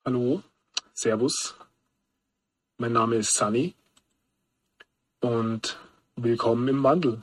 Hallo, Servus, mein Name ist Sunny und willkommen im Wandel.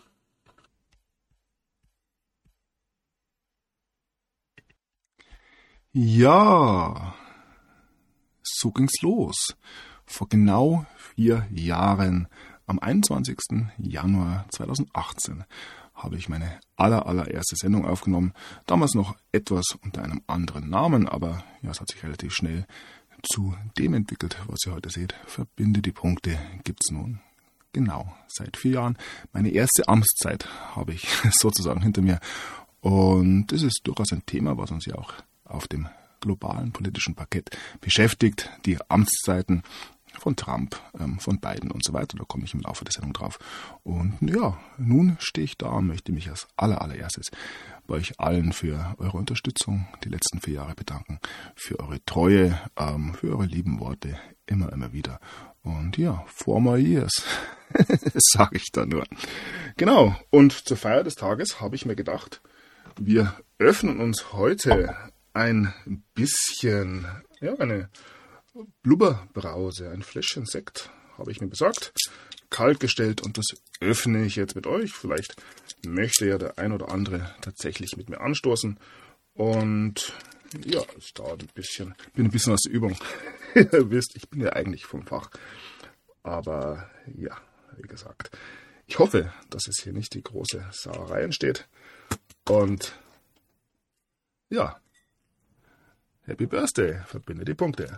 Ja, so ging's los. Vor genau 4 Jahren, am 21. Januar 2018, habe ich meine allererste Sendung aufgenommen. Damals noch etwas unter einem anderen Namen, aber ja, es hat sich relativ schnell zu dem entwickelt, was ihr heute seht. Verbinde die Punkte gibt's nun genau seit 4 Jahren. Meine erste Amtszeit habe ich sozusagen hinter mir. Und das ist durchaus ein Thema, was uns ja auch auf dem globalen politischen Parkett beschäftigt. Die Amtszeiten von Trump, von Biden und so weiter. Da komme ich im Laufe der Sendung drauf. Und ja, nun stehe ich da und möchte mich als allererstes bei euch allen für eure Unterstützung die letzten 4 Jahre bedanken. Für eure Treue, für eure lieben Worte, immer wieder. Und ja, 4 more years, sage ich da nur. Genau, und zur Feier des Tages habe ich mir gedacht, wir öffnen uns heute ein bisschen, ja, eine Blubberbrause, ein Fläschchen Sekt, habe ich mir besorgt, kalt gestellt und das öffne ich jetzt mit euch. Vielleicht möchte ja der ein oder andere tatsächlich mit mir anstoßen. Und ja, es dauert ein bisschen, bin ein bisschen aus der Übung. Ihr wisst, ich bin ja eigentlich vom Fach. Aber ja, wie gesagt, ich hoffe, dass es hier nicht die große Sauerei entsteht. Und ja, Happy Birthday, verbinde die Punkte.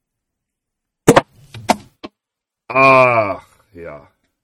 Ach, ja.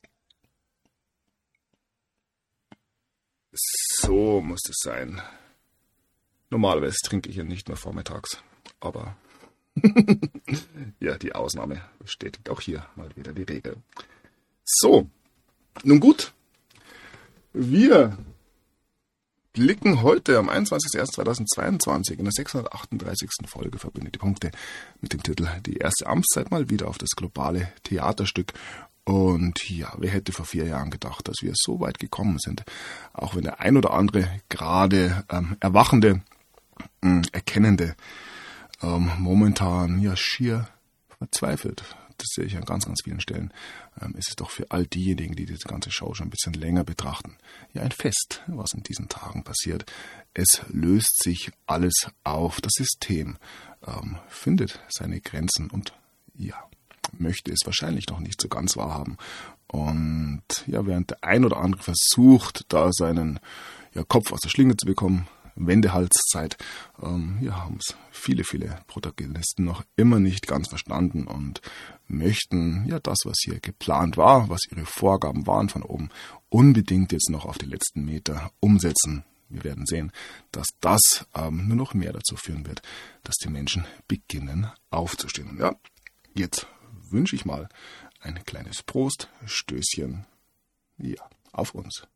So muss es sein. Normalerweise trinke ich ja nicht mehr vormittags, aber ja, die Ausnahme bestätigt auch hier mal wieder die Regel. So, nun gut. Wir blicken heute am 21.01.2022 in der 638. Folge Verbinde die Punkte mit dem Titel Die erste Amtszeit mal wieder auf das globale Theaterstück. Und ja, wer hätte vor 4 Jahren gedacht, dass wir so weit gekommen sind, auch wenn der ein oder andere gerade erwachende, erkennende momentan ja schier verzweifelt. Das sehe ich an ganz vielen Stellen. Es ist doch für all diejenigen, die diese ganze Show schon ein bisschen länger betrachten, ja ein Fest, was in diesen Tagen passiert. Es löst sich alles auf. Das System findet seine Grenzen und ja, möchte es wahrscheinlich noch nicht so ganz wahrhaben. Und ja, während der ein oder andere versucht, da seinen Kopf aus der Schlinge zu bekommen, Wendehalszeit, haben es viele Protagonisten noch immer nicht ganz verstanden und möchten das, was hier geplant war, was ihre Vorgaben waren von oben, unbedingt jetzt noch auf die letzten Meter umsetzen. Wir werden sehen, dass das nur noch mehr dazu führen wird, dass die Menschen beginnen aufzustehen. Ja, jetzt wünsche ich mal ein kleines Prost, Stößchen, auf uns.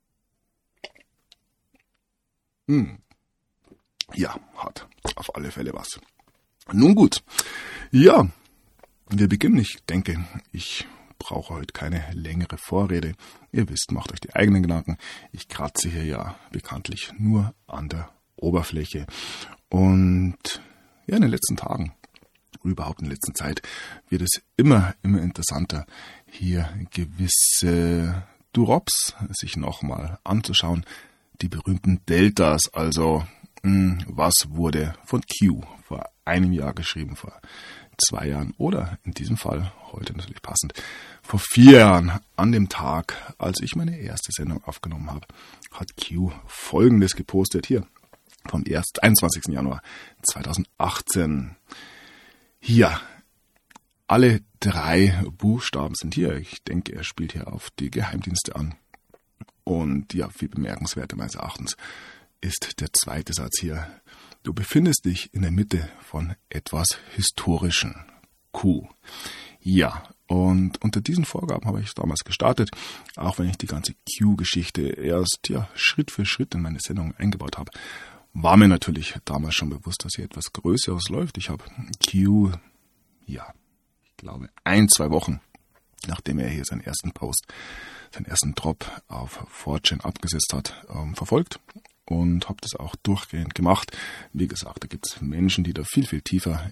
Ja, hat auf alle Fälle was. Nun gut, ja, wir beginnen. Ich denke, ich brauche heute keine längere Vorrede. Ihr wisst, macht euch die eigenen Gedanken. Ich kratze hier ja bekanntlich nur an der Oberfläche. Und ja, in den letzten Tagen, überhaupt in der letzten Zeit, wird es immer interessanter, hier gewisse Drops sich nochmal anzuschauen. Die berühmten Deltas, also was wurde von Q vor einem Jahr geschrieben, vor 2 Jahren oder in diesem Fall, heute natürlich passend, vor 4 Jahren an dem Tag, als ich meine erste Sendung aufgenommen habe, hat Q Folgendes gepostet hier vom 21. Januar 2018. Hier, alle 3 Buchstaben sind hier. Ich denke, er spielt hier auf die Geheimdienste an. Und ja, viel bemerkenswerter meines Erachtens ist der zweite Satz hier. Du befindest dich in der Mitte von etwas Historischen. Q. Ja, und unter diesen Vorgaben habe ich damals gestartet, auch wenn ich die ganze Q-Geschichte erst Schritt für Schritt in meine Sendung eingebaut habe. War mir natürlich damals schon bewusst, dass hier etwas Größeres läuft. Ich habe Q, ich glaube 1-2 Wochen, nachdem er hier seinen ersten Post, seinen ersten Drop auf 4chan abgesetzt hat, verfolgt. Und habe das auch durchgehend gemacht. Wie gesagt, da gibt es Menschen, die da viel tiefer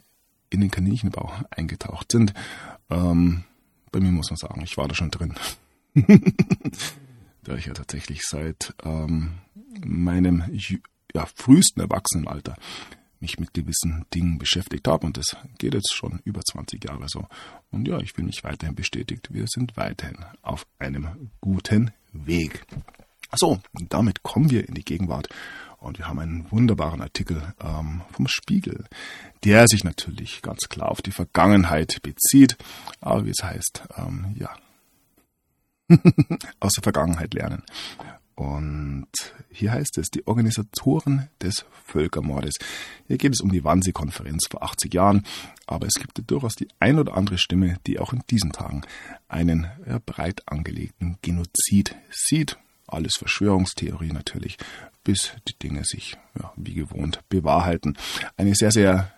in den Kaninchenbau eingetaucht sind. Bei mir muss man sagen, ich war da schon drin. Da ich ja tatsächlich seit meinem frühesten Erwachsenenalter mich mit gewissen Dingen beschäftigt habe. Und das geht jetzt schon über 20 Jahre so. Und ja, ich fühle mich weiterhin bestätigt. Wir sind weiterhin auf einem guten Weg. So, damit kommen wir in die Gegenwart. Und wir haben einen wunderbaren Artikel vom Spiegel, der sich natürlich ganz klar auf die Vergangenheit bezieht. Aber wie es heißt, aus der Vergangenheit lernen. Und hier heißt es, die Organisatoren des Völkermordes. Hier geht es um die Wannsee-Konferenz vor 80 Jahren, aber es gibt durchaus die ein oder andere Stimme, die auch in diesen Tagen einen breit angelegten Genozid sieht. Alles Verschwörungstheorie natürlich, bis die Dinge sich wie gewohnt bewahrheiten. Eine sehr, sehr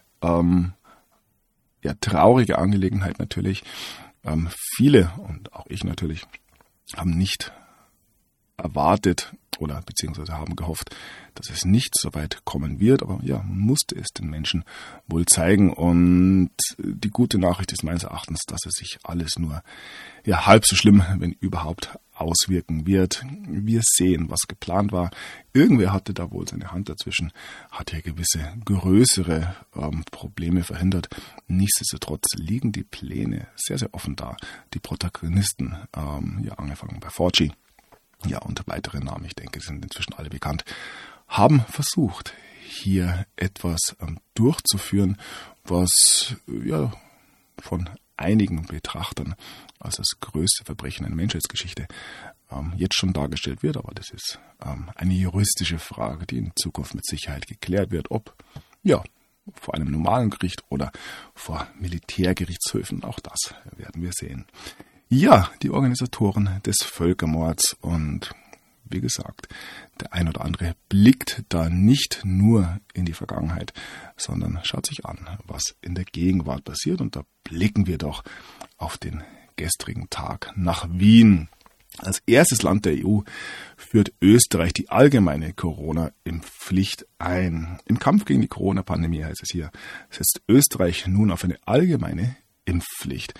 traurige Angelegenheit natürlich. Viele, und auch ich natürlich, haben nicht erwartet oder beziehungsweise haben gehofft, dass es nicht so weit kommen wird, aber ja, man musste es den Menschen wohl zeigen und die gute Nachricht ist meines Erachtens, dass es sich alles nur halb so schlimm, wenn überhaupt, auswirken wird. Wir sehen, was geplant war. Irgendwer hatte da wohl seine Hand dazwischen, hat ja gewisse größere Probleme verhindert. Nichtsdestotrotz liegen die Pläne sehr, sehr offen da. Die Protagonisten, angefangen bei Fauci, und weitere Namen, ich denke, sind inzwischen alle bekannt, haben versucht, hier etwas durchzuführen, was von einigen Betrachtern als das größte Verbrechen in der Menschheitsgeschichte jetzt schon dargestellt wird. Aber das ist eine juristische Frage, die in Zukunft mit Sicherheit geklärt wird, ob vor einem normalen Gericht oder vor Militärgerichtshöfen. Auch das werden wir sehen. Ja, die Organisatoren des Völkermords und wie gesagt, der ein oder andere blickt da nicht nur in die Vergangenheit, sondern schaut sich an, was in der Gegenwart passiert. Und da blicken wir doch auf den gestrigen Tag nach Wien. Als erstes Land der EU führt Österreich die allgemeine Corona-Impfpflicht ein. Im Kampf gegen die Corona-Pandemie, heißt es hier, setzt Österreich nun auf eine allgemeine Impfpflicht.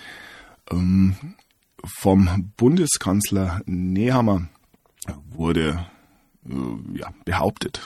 Vom Bundeskanzler Nehammer wurde behauptet,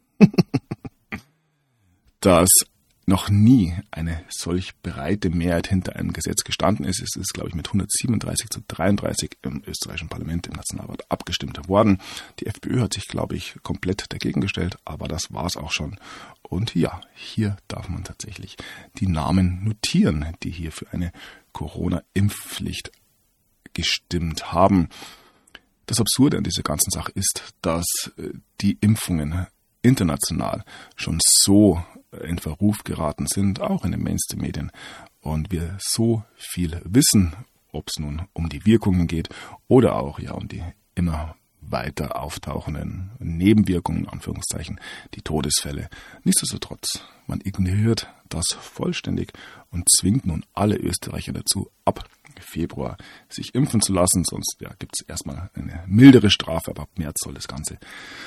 dass noch nie eine solch breite Mehrheit hinter einem Gesetz gestanden ist. Es ist, glaube ich, mit 137:33 im österreichischen Parlament, im Nationalrat abgestimmt worden. Die FPÖ hat sich, glaube ich, komplett dagegen gestellt, aber das war's auch schon. Und ja, hier darf man tatsächlich die Namen notieren, die hier für eine Corona-Impfpflicht gestimmt haben. Das Absurde an dieser ganzen Sache ist, dass die Impfungen international schon so in Verruf geraten sind, auch in den Mainstream-Medien, und wir so viel wissen, ob es nun um die Wirkungen geht oder auch um die immer weiter auftauchenden Nebenwirkungen, Anführungszeichen, die Todesfälle. Nichtsdestotrotz, man ignoriert das vollständig und zwingt nun alle Österreicher dazu, ab Februar sich impfen zu lassen, sonst gibt es erstmal eine mildere Strafe, aber ab März soll das Ganze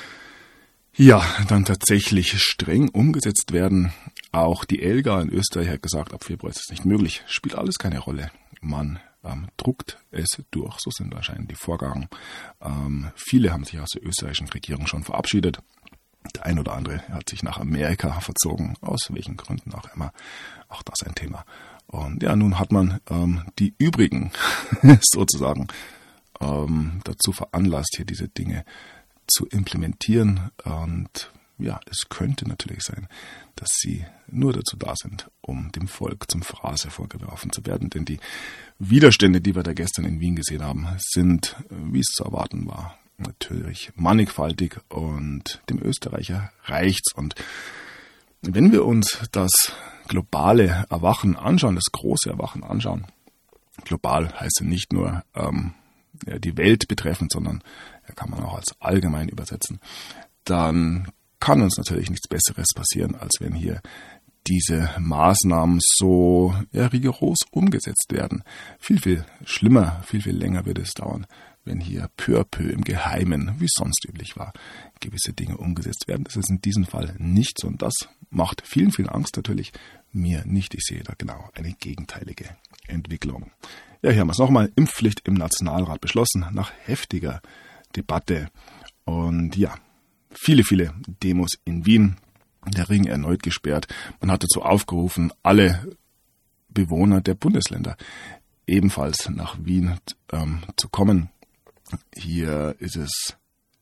dann tatsächlich streng umgesetzt werden. Auch die ELGA in Österreich hat gesagt, ab Februar ist es nicht möglich. Spielt alles keine Rolle. Man druckt es durch. So sind wahrscheinlich die Vorgaben. Viele haben sich aus der österreichischen Regierung schon verabschiedet. Der ein oder andere hat sich nach Amerika verzogen, aus welchen Gründen auch immer. Auch das ein Thema. Und nun hat man die übrigen sozusagen dazu veranlasst, hier diese Dinge zu implementieren. Und es könnte natürlich sein, dass sie nur dazu da sind, um dem Volk zum Fraß vorgeworfen zu werden. Denn die Widerstände, die wir da gestern in Wien gesehen haben, sind, wie es zu erwarten war, natürlich mannigfaltig, und dem Österreicher reicht's. Und wenn wir uns das globale Erwachen anschauen, das große Erwachen anschauen, global heißt ja nicht nur die Welt betreffend, sondern kann man auch als allgemein übersetzen, dann kann uns natürlich nichts Besseres passieren, als wenn hier diese Maßnahmen so rigoros umgesetzt werden. Viel, viel schlimmer, viel, viel länger wird es dauern, wenn hier peu à peu im Geheimen, wie es sonst üblich war, gewisse Dinge umgesetzt werden. Das ist in diesem Fall nicht so, und das macht vielen, vielen Angst natürlich. Mir nicht. Ich sehe da genau eine gegenteilige Entwicklung. Ja, hier haben wir es nochmal. Impfpflicht im Nationalrat beschlossen nach heftiger Debatte. Und ja, viele, viele Demos in Wien. Der Ring erneut gesperrt. Man hat dazu aufgerufen, alle Bewohner der Bundesländer ebenfalls nach Wien zu kommen. Hier ist es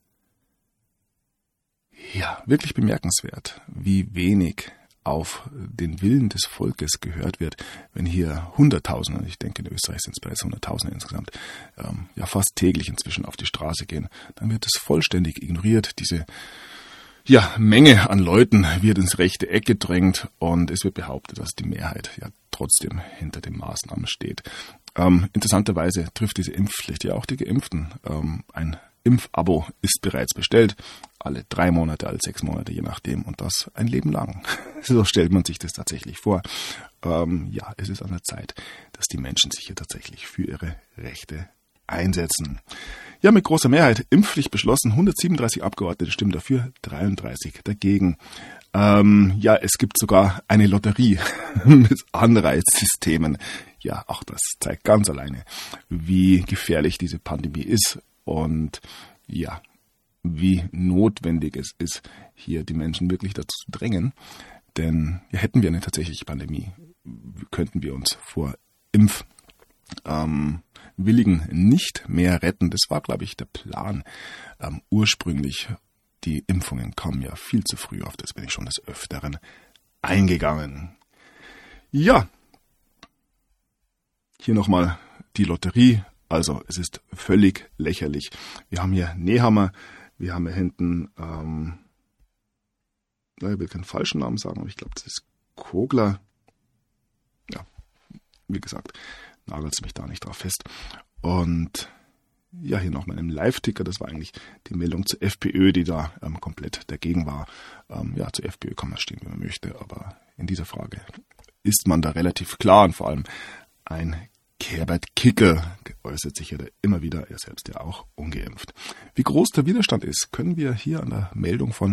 ja wirklich bemerkenswert, wie wenig auf den Willen des Volkes gehört wird, wenn hier Hunderttausende, ich denke in Österreich sind es bereits Hunderttausende insgesamt, ja fast täglich inzwischen auf die Straße gehen, dann wird es vollständig ignoriert. Diese Menge an Leuten wird ins rechte Eck gedrängt und es wird behauptet, dass die Mehrheit ja trotzdem hinter den Maßnahmen steht. Interessanterweise trifft diese Impfpflicht ja auch die Geimpften. Ein Impfabo ist bereits bestellt, alle 3 Monate, alle 6 Monate, je nachdem, und das ein Leben lang. So stellt man sich das tatsächlich vor. Es ist an der Zeit, dass die Menschen sich hier tatsächlich für ihre Rechte einsetzen. Ja, mit großer Mehrheit Impfpflicht beschlossen, 137 Abgeordnete stimmen dafür, 33 dagegen. Es gibt sogar eine Lotterie mit Anreizsystemen. Ja, auch das zeigt ganz alleine, wie gefährlich diese Pandemie ist und ja, wie notwendig es ist, hier die Menschen wirklich dazu zu drängen. Denn hätten wir eine tatsächliche Pandemie, könnten wir uns vor Impfwilligen nicht mehr retten. Das war, glaube ich, der Plan ursprünglich. Die Impfungen kamen ja viel zu früh, auf das bin ich schon des Öfteren eingegangen. Ja, hier nochmal die Lotterie. Also es ist völlig lächerlich. Wir haben hier Nehammer, wir haben hier hinten, ich will keinen falschen Namen sagen, aber ich glaube, das ist Kogler. Ja, wie gesagt, nagelt mich da nicht drauf fest. Und ja, hier nochmal im Live-Ticker, das war eigentlich die Meldung zur FPÖ, die da komplett dagegen war. Zur FPÖ kann man stehen, wie man möchte, aber in dieser Frage ist man da relativ klar und vor allem ein Herbert Kickl äußert sich ja immer wieder, er selbst ja auch ungeimpft. Wie groß der Widerstand ist, können wir hier an der Meldung von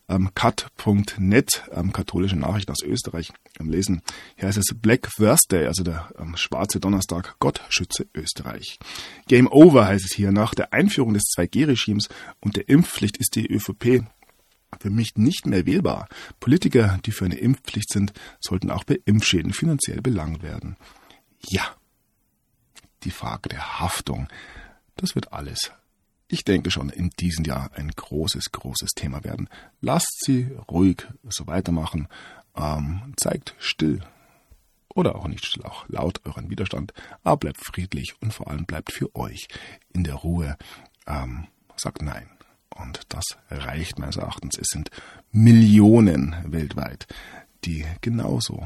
kat.net, katholische Nachrichten aus Österreich, lesen. Hier heißt es Black Thursday, also der schwarze Donnerstag, Gott schütze Österreich. Game over heißt es hier, nach der Einführung des 2G-Regimes und der Impfpflicht ist die ÖVP für mich nicht mehr wählbar. Politiker, die für eine Impfpflicht sind, sollten auch bei Impfschäden finanziell belangt werden. Ja, die Frage der Haftung, das wird alles, ich denke schon, in diesem Jahr ein großes, großes Thema werden. Lasst sie ruhig so weitermachen, zeigt still oder auch nicht still, auch laut euren Widerstand, aber bleibt friedlich und vor allem bleibt für euch in der Ruhe, sagt nein. Und das reicht meines Erachtens. Es sind Millionen weltweit, die genauso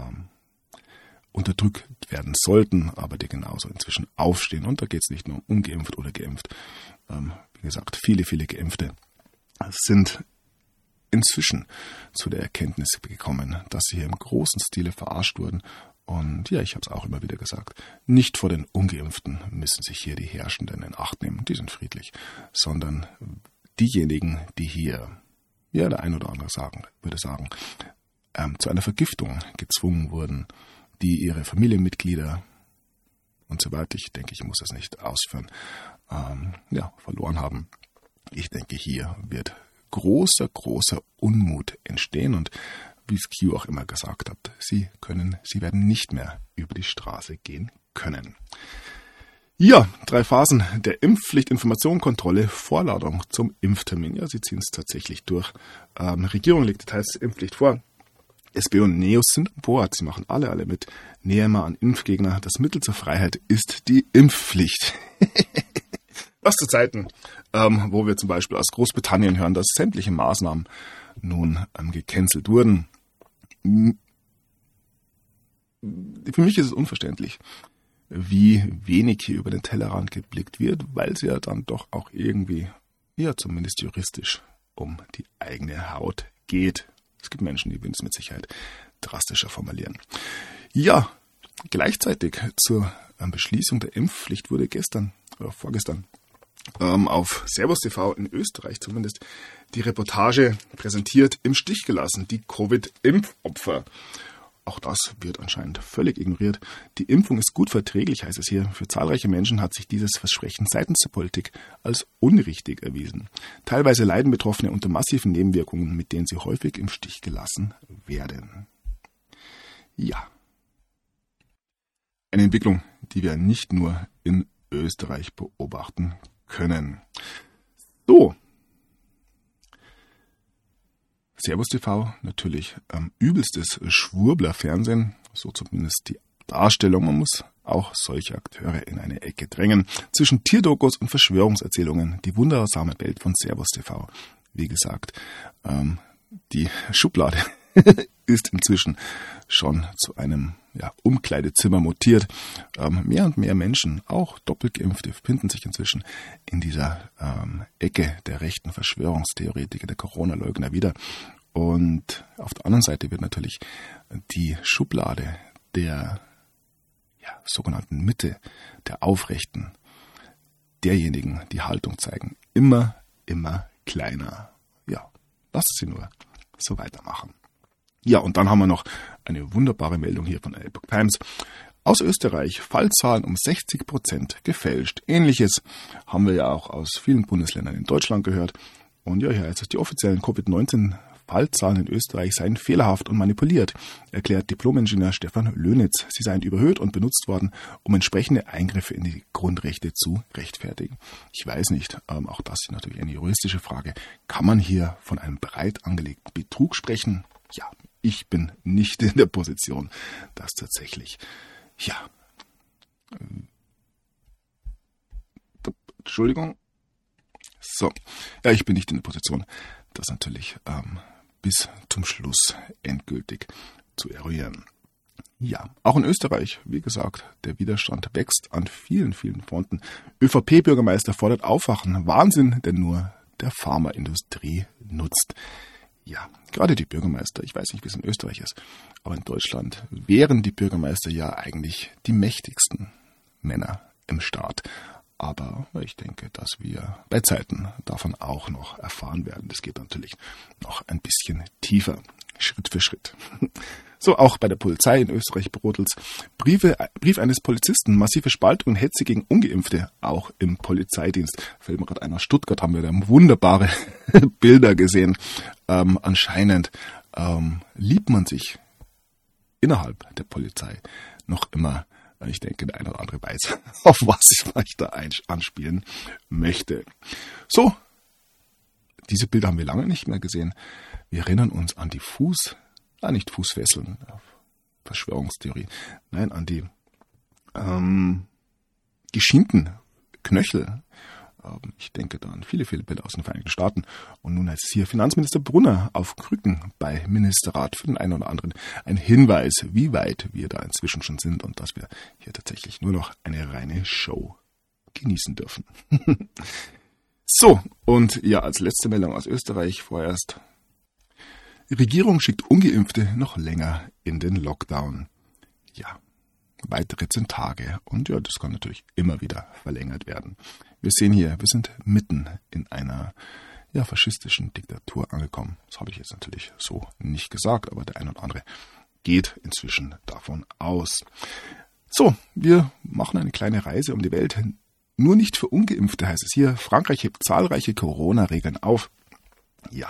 unterdrückt werden sollten, aber die genauso inzwischen aufstehen. Und da geht es nicht nur um ungeimpft oder geimpft. Wie gesagt, viele, viele Geimpfte sind inzwischen zu der Erkenntnis gekommen, dass sie hier im großen Stile verarscht wurden. Und ja, ich habe es auch immer wieder gesagt, nicht vor den Ungeimpften müssen sich hier die Herrschenden in Acht nehmen, die sind friedlich, sondern diejenigen, die hier, ja, der ein oder andere würde sagen, zu einer Vergiftung gezwungen wurden, die ihre Familienmitglieder und so weiter, ich denke, ich muss das nicht ausführen, verloren haben. Ich denke, hier wird großer, großer Unmut entstehen und wie es Q auch immer gesagt hat, sie werden nicht mehr über die Straße gehen können. Ja, 3 Phasen der Impfpflicht, Information, Kontrolle, Vorladung zum Impftermin. Ja, sie ziehen es tatsächlich durch. Regierung legt Details der Impfpflicht vor. SPÖ und NEOS sind an Bord. Sie machen alle mit. Näher an Impfgegner. Das Mittel zur Freiheit ist die Impfpflicht. Was zu Zeiten, wo wir zum Beispiel aus Großbritannien hören, dass sämtliche Maßnahmen nun gecancelt wurden. Für mich ist es unverständlich, wie wenig hier über den Tellerrand geblickt wird, weil es ja dann doch auch irgendwie, ja zumindest juristisch, um die eigene Haut geht. Es gibt Menschen, die würden es mit Sicherheit drastischer formulieren. Ja, gleichzeitig zur Beschließung der Impfpflicht wurde vorgestern auf Servus TV in Österreich zumindest die Reportage präsentiert, im Stich gelassen, die Covid-Impfopfer. Auch das wird anscheinend völlig ignoriert. Die Impfung ist gut verträglich, heißt es hier. Für zahlreiche Menschen hat sich dieses Versprechen seitens der Politik als unrichtig erwiesen. Teilweise leiden Betroffene unter massiven Nebenwirkungen, mit denen sie häufig im Stich gelassen werden. Ja. Eine Entwicklung, die wir nicht nur in Österreich beobachten können. So. Servus TV, natürlich übelstes Schwurbler-Fernsehen, so zumindest die Darstellung. Man muss auch solche Akteure in eine Ecke drängen. Zwischen Tierdokus und Verschwörungserzählungen, die wundersame Welt von Servus TV. Wie gesagt, die Schublade ist inzwischen schon zu einem Umkleidezimmer mutiert. Mehr und mehr Menschen, auch Doppelgeimpfte, finden sich inzwischen in dieser Ecke der rechten Verschwörungstheoretiker, der Corona-Leugner wieder. Und auf der anderen Seite wird natürlich die Schublade der sogenannten Mitte, der Aufrechten, derjenigen, die Haltung zeigen, immer kleiner. Ja, lasst sie nur so weitermachen. Ja, und dann haben wir noch eine wunderbare Meldung hier von Epoch Times. Aus Österreich, Fallzahlen um 60% gefälscht. Ähnliches haben wir ja auch aus vielen Bundesländern in Deutschland gehört. Und ja, hier heißt es, die offiziellen Covid-19-Fallzahlen in Österreich seien fehlerhaft und manipuliert, erklärt Diplom-Ingenieur Stefan Löhnitz. Sie seien überhöht und benutzt worden, um entsprechende Eingriffe in die Grundrechte zu rechtfertigen. Ich weiß nicht, auch das ist natürlich eine juristische Frage. Kann man hier von einem breit angelegten Betrug sprechen? Ja, ich bin nicht in der Position, das tatsächlich, Entschuldigung. So, ich bin nicht in der Position, das natürlich bis zum Schluss endgültig zu eruieren. Ja, auch in Österreich, wie gesagt, der Widerstand wächst an vielen Fronten. ÖVP-Bürgermeister fordert Aufwachen. Wahnsinn, denn nur der Pharmaindustrie nutzt. Ja, gerade die Bürgermeister, ich weiß nicht, wie es in Österreich ist, aber in Deutschland wären die Bürgermeister ja eigentlich die mächtigsten Männer im Staat. Aber ich denke, dass wir bei Zeiten davon auch noch erfahren werden. Das geht natürlich noch ein bisschen tiefer, Schritt für Schritt. So, auch bei der Polizei in Österreich brodelt's. Brief eines Polizisten, massive Spaltung und Hetze gegen Ungeimpfte, auch im Polizeidienst. Fällt mir gerade ein, aus Stuttgart haben wir da wunderbare Bilder gesehen. Anscheinend liebt man sich innerhalb der Polizei noch immer. Ich denke, der eine oder andere weiß, auf was ich da anspielen möchte. So, diese Bilder haben wir lange nicht mehr gesehen. Wir erinnern uns an die nicht Fußfesseln, Verschwörungstheorie, nein, an die geschienten Knöchel. Ich denke da an viele Bilder aus den Vereinigten Staaten. Und nun heißt es hier Finanzminister Brunner auf Krücken bei Ministerrat, für den einen oder anderen ein Hinweis, wie weit wir da inzwischen schon sind und dass wir hier tatsächlich nur noch eine reine Show genießen dürfen. So, und als letzte Meldung aus Österreich vorerst. Die Regierung schickt Ungeimpfte noch länger in den Lockdown. Ja, weitere 10 Tage. Und das kann natürlich immer wieder verlängert werden. Wir sehen hier, wir sind mitten in einer faschistischen Diktatur angekommen. Das habe ich jetzt natürlich so nicht gesagt, aber der eine oder andere geht inzwischen davon aus. So, wir machen eine kleine Reise um die Welt. Nur nicht für Ungeimpfte, heißt es hier. Frankreich hebt zahlreiche Corona-Regeln auf. Ja,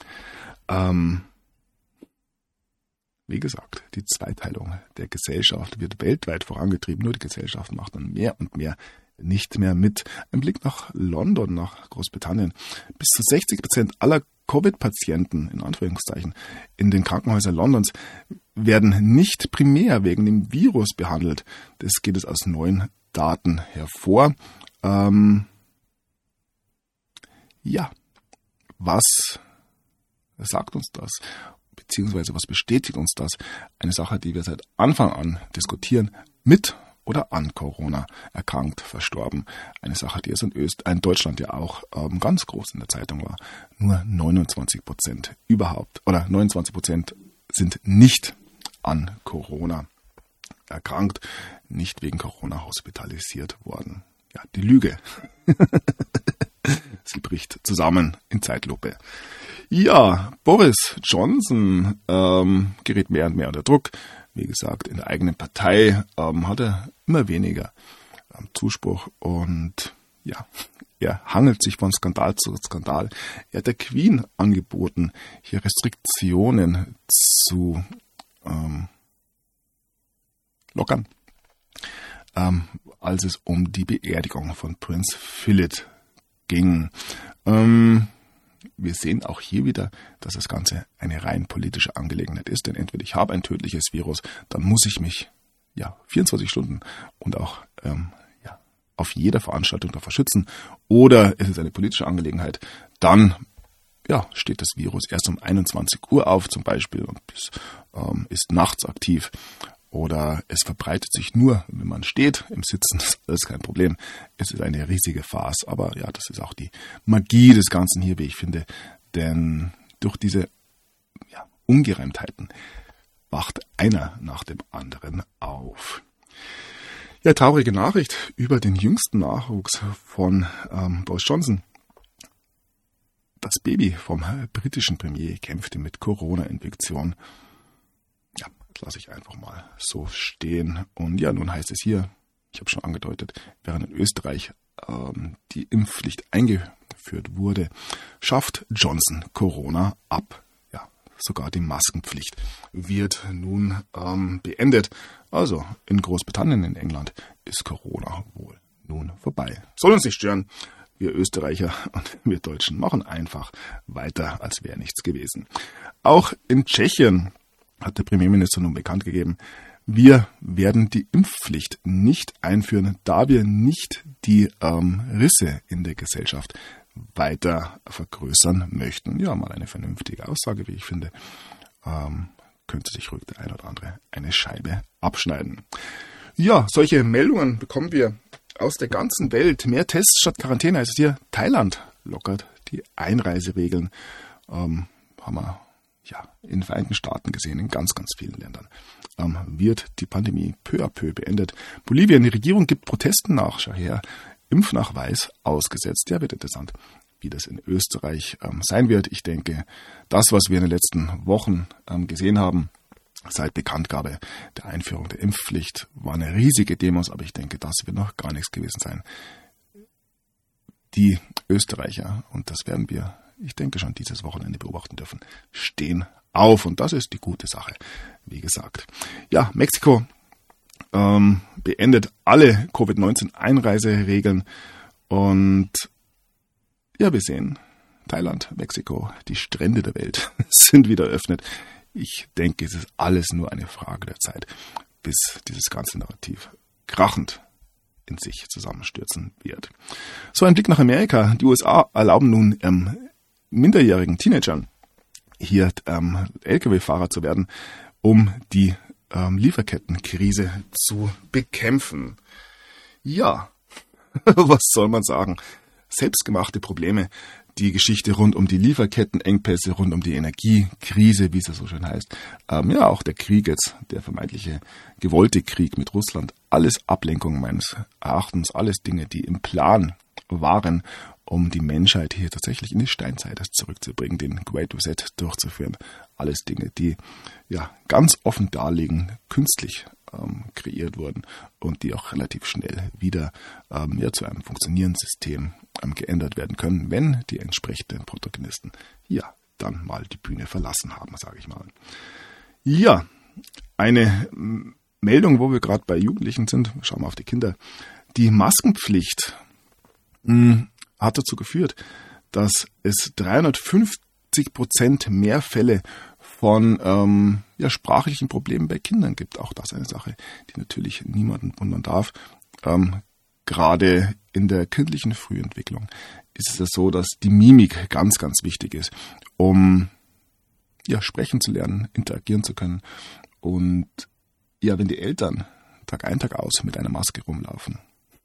wie gesagt, die Zweiteilung der Gesellschaft wird weltweit vorangetrieben. Nur die Gesellschaft macht dann mehr und mehr nicht mehr mit. Ein Blick nach London, nach Großbritannien. Bis zu 60% aller Covid-Patienten, in Anführungszeichen, in den Krankenhäusern Londons werden nicht primär wegen dem Virus behandelt. Das geht es aus neuen Daten hervor. Was sagt uns das? Beziehungsweise was bestätigt uns das? Eine Sache, die wir seit Anfang an diskutieren, mit oder an Corona erkrankt, verstorben. Eine Sache, die es in Deutschland ja auch ganz groß in der Zeitung war. Nur 29% überhaupt, oder 29% sind nicht an Corona erkrankt, nicht wegen Corona hospitalisiert worden. Ja, die Lüge. bricht zusammen in Zeitlupe. Ja, Boris Johnson gerät mehr und mehr unter Druck. Wie gesagt, in der eigenen Partei hat er immer weniger Zuspruch und ja, er hangelt sich von Skandal zu Skandal. Er hat der Queen angeboten, hier Restriktionen zu lockern, als es um die Beerdigung von Prinz Philip ging. Wir sehen auch hier wieder, dass das Ganze eine rein politische Angelegenheit ist, denn entweder ich habe ein tödliches Virus, dann muss ich mich 24 Stunden und auch auf jeder Veranstaltung davor schützen, oder es ist eine politische Angelegenheit, dann steht das Virus erst um 21 Uhr auf zum Beispiel und ist nachts aktiv, oder es verbreitet sich nur, wenn man steht, im Sitzen, das ist kein Problem. Es ist eine riesige Farce, aber das ist auch die Magie des Ganzen hier, wie ich finde, denn durch diese Ungereimtheiten wacht einer nach dem anderen auf. Ja, traurige Nachricht über den jüngsten Nachwuchs von Boris Johnson. Das Baby vom britischen Premier kämpfte mit Corona-Infektion. Ja, das lasse ich einfach mal so stehen. Und nun heißt es hier, ich habe schon angedeutet, während in Österreich die Impfpflicht eingeführt wurde, schafft Johnson Corona ab. Sogar die Maskenpflicht wird nun beendet. Also in Großbritannien, in England ist Corona wohl nun vorbei. Soll uns nicht stören. Wir Österreicher und wir Deutschen machen einfach weiter, als wäre nichts gewesen. Auch in Tschechien hat der Premierminister nun bekannt gegeben, wir werden die Impfpflicht nicht einführen, da wir nicht die Risse in der Gesellschaft weiter vergrößern möchten. Ja, mal eine vernünftige Aussage, wie ich finde. Könnte sich ruhig der ein oder andere eine Scheibe abschneiden. Ja, solche Meldungen bekommen wir aus der ganzen Welt. Mehr Tests statt Quarantäne heißt es hier. Thailand lockert die Einreiseregeln. Haben wir in den Vereinigten Staaten gesehen, in ganz, ganz vielen Ländern. Wird die Pandemie peu à peu beendet. Bolivien, die Regierung gibt Protesten nach. Schau her. Impfnachweis ausgesetzt. Ja, wird interessant, wie das in Österreich sein wird. Ich denke, das, was wir in den letzten Wochen gesehen haben, seit Bekanntgabe der Einführung der Impfpflicht, waren eine riesige Demos, aber ich denke, das wird noch gar nichts gewesen sein. Die Österreicher, und das werden wir, ich denke, schon dieses Wochenende beobachten dürfen, stehen auf, und das ist die gute Sache, wie gesagt. Ja, Mexiko beendet alle Covid-19-Einreiseregeln, und wir sehen, Thailand, Mexiko, die Strände der Welt sind wieder eröffnet. Ich denke, es ist alles nur eine Frage der Zeit, bis dieses ganze Narrativ krachend in sich zusammenstürzen wird. So, ein Blick nach Amerika. Die USA erlauben nun minderjährigen Teenagern hier Lkw-Fahrer zu werden, um die Lieferkettenkrise zu bekämpfen. Ja, was soll man sagen? Selbstgemachte Probleme. Die Geschichte rund um die Lieferkettenengpässe, rund um die Energiekrise, wie es so schön heißt. Auch der Krieg jetzt, der vermeintliche gewollte Krieg mit Russland. Alles Ablenkung meines Erachtens, alles Dinge, die im Plan waren, um die Menschheit hier tatsächlich in die Steinzeit zurückzubringen, den Great Reset durchzuführen. Alles Dinge, die ganz offen darlegen, künstlich kreiert wurden und die auch relativ schnell wieder zu einem funktionierenden System geändert werden können, wenn die entsprechenden Protagonisten dann mal die Bühne verlassen haben, sage ich mal. Ja, eine Meldung, wo wir gerade bei Jugendlichen sind, schauen wir auf die Kinder. Die Maskenpflicht hat dazu geführt, dass es 350% mehr Fälle von sprachlichen Problemen bei Kindern gibt. Auch das eine Sache, die natürlich niemanden wundern darf. Gerade in der kindlichen Frühentwicklung ist es so, dass die Mimik ganz, ganz wichtig ist, um sprechen zu lernen, interagieren zu können. Und wenn die Eltern Tag ein, Tag aus mit einer Maske rumlaufen,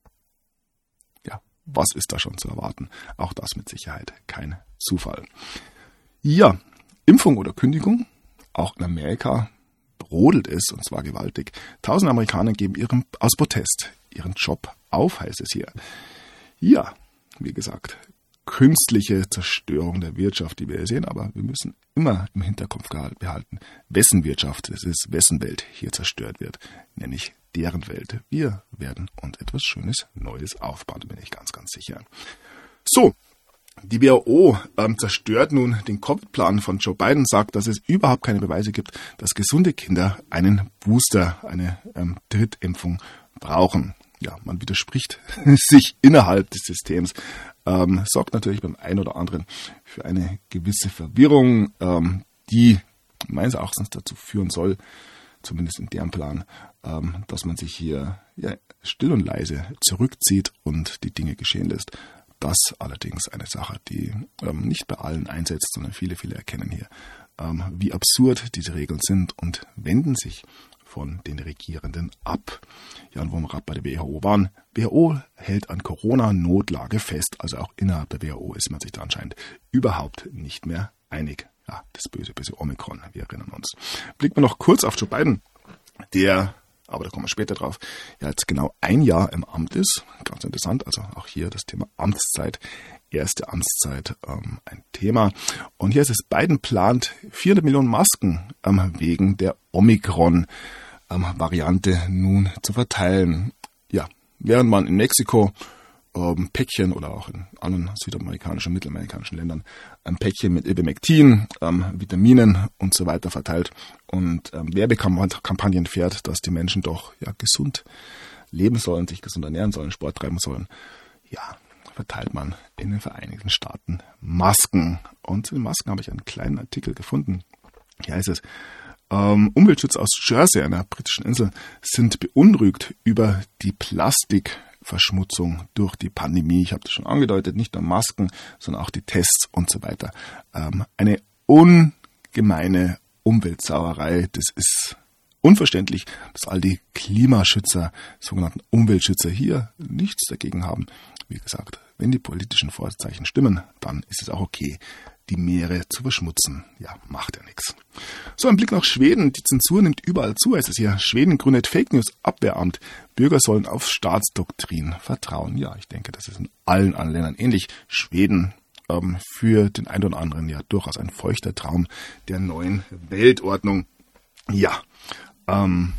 was ist da schon zu erwarten? Auch das mit Sicherheit kein Zufall. Ja, Impfung oder Kündigung, auch in Amerika brodelt es, und zwar gewaltig. 1000 Amerikaner geben aus Protest ihren Job auf, heißt es hier. Ja, wie gesagt, künstliche Zerstörung der Wirtschaft, die wir hier sehen, aber wir müssen immer im Hinterkopf behalten, wessen Wirtschaft es ist, wessen Welt hier zerstört wird, nämlich deren Welt. Wir werden uns etwas Schönes, Neues aufbauen, bin ich ganz, ganz sicher. So, die WHO zerstört nun den Covid-Plan von Joe Biden, sagt, dass es überhaupt keine Beweise gibt, dass gesunde Kinder einen Booster, eine Drittimpfung brauchen. Ja, man widerspricht sich innerhalb des Systems, sorgt natürlich beim einen oder anderen für eine gewisse Verwirrung, die meines Erachtens dazu führen soll, zumindest in deren Plan, dass man sich hier still und leise zurückzieht und die Dinge geschehen lässt. Das allerdings eine Sache, die nicht bei allen einsetzt, sondern viele erkennen hier, wie absurd diese Regeln sind und wenden sich von den Regierenden ab. Ja, und wo wir gerade bei der WHO waren, WHO hält an Corona-Notlage fest, also auch innerhalb der WHO ist man sich da anscheinend überhaupt nicht mehr einig. Ja, das böse Omikron, wir erinnern uns. Blicken wir noch kurz auf Joe Biden, der, aber da kommen wir später drauf, ja jetzt genau ein Jahr im Amt ist. Ganz interessant, also auch hier das Thema Amtszeit, erste Amtszeit ein Thema. Und hier ist es, Biden plant 400 Millionen Masken wegen der Omikron-Variante nun zu verteilen. Ja, während man in Mexiko Päckchen oder auch in anderen südamerikanischen, mittelamerikanischen Ländern ein Päckchen mit Ivermectin, Vitaminen und so weiter verteilt und Werbekampagnen fährt, dass die Menschen doch gesund leben sollen, sich gesund ernähren sollen, Sport treiben sollen. Ja, verteilt man in den Vereinigten Staaten Masken. Und zu den Masken habe ich einen kleinen Artikel gefunden. Hier heißt es, Umweltschützer aus Jersey, einer britischen Insel, sind beunruhigt über die Plastikverschmutzung durch die Pandemie. Ich habe das schon angedeutet, nicht nur Masken, sondern auch die Tests und so weiter. Eine ungemeine Umweltsauerei. Das ist unverständlich, dass all die Klimaschützer, sogenannten Umweltschützer hier nichts dagegen haben. Wie gesagt, wenn die politischen Vorzeichen stimmen, dann ist es auch okay, die Meere zu verschmutzen. Ja, macht ja nichts. So, ein Blick nach Schweden. Die Zensur nimmt überall zu. Es ist hier, Schweden gründet Fake News Abwehramt. Bürger sollen auf Staatsdoktrin vertrauen. Ja, ich denke, das ist in allen anderen Ländern ähnlich. Schweden für den einen oder anderen ja durchaus ein feuchter Traum der neuen Weltordnung. Ja, aber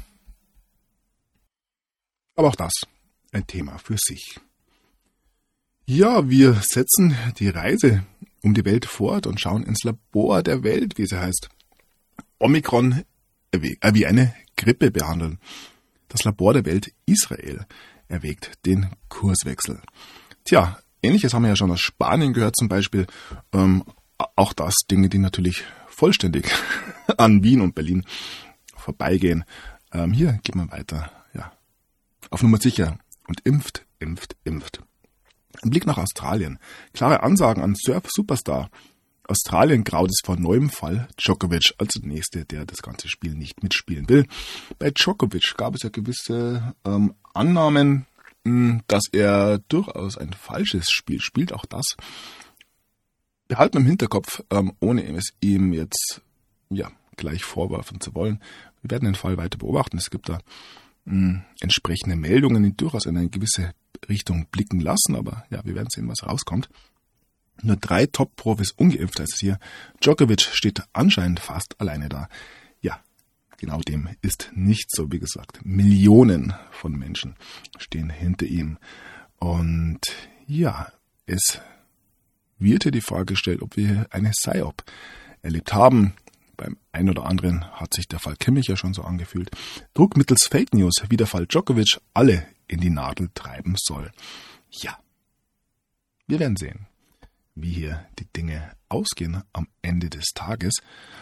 auch das ein Thema für sich. Ja, wir setzen die Reise um die Welt fort und schauen ins Labor der Welt, wie sie heißt. Omikron wie eine Grippe behandeln. Das Labor der Welt Israel erwägt den Kurswechsel. Tja, Ähnliches haben wir ja schon aus Spanien gehört zum Beispiel. Auch das Dinge, die natürlich vollständig an Wien und Berlin vorbeigehen. Hier geht man weiter, ja, auf Nummer sicher und impft. Ein Blick nach Australien. Klare Ansagen an Surf-Superstar. Australien graut es vor neuem Fall Djokovic als Nächste, der das ganze Spiel nicht mitspielen will. Bei Djokovic gab es ja gewisse Annahmen, dass er durchaus ein falsches Spiel spielt. Auch das behalten wir im Hinterkopf, ohne es ihm jetzt gleich vorwerfen zu wollen. Wir werden den Fall weiter beobachten. Es gibt da entsprechende Meldungen, die durchaus in eine gewisse Richtung blicken lassen, aber ja, wir werden sehen, was rauskommt. Nur 3 Top-Profis ungeimpft, heißt es hier. Djokovic steht anscheinend fast alleine da. Ja, genau dem ist nicht so, wie gesagt. Millionen von Menschen stehen hinter ihm. Und ja, es wird hier die Frage gestellt, ob wir eine PSYOP erlebt haben. Beim einen oder anderen hat sich der Fall Kimmich ja schon so angefühlt. Druck mittels Fake News, wie der Fall Djokovic alle in die Nadel treiben soll. Ja, wir werden sehen, wie hier die Dinge ausgehen am Ende des Tages.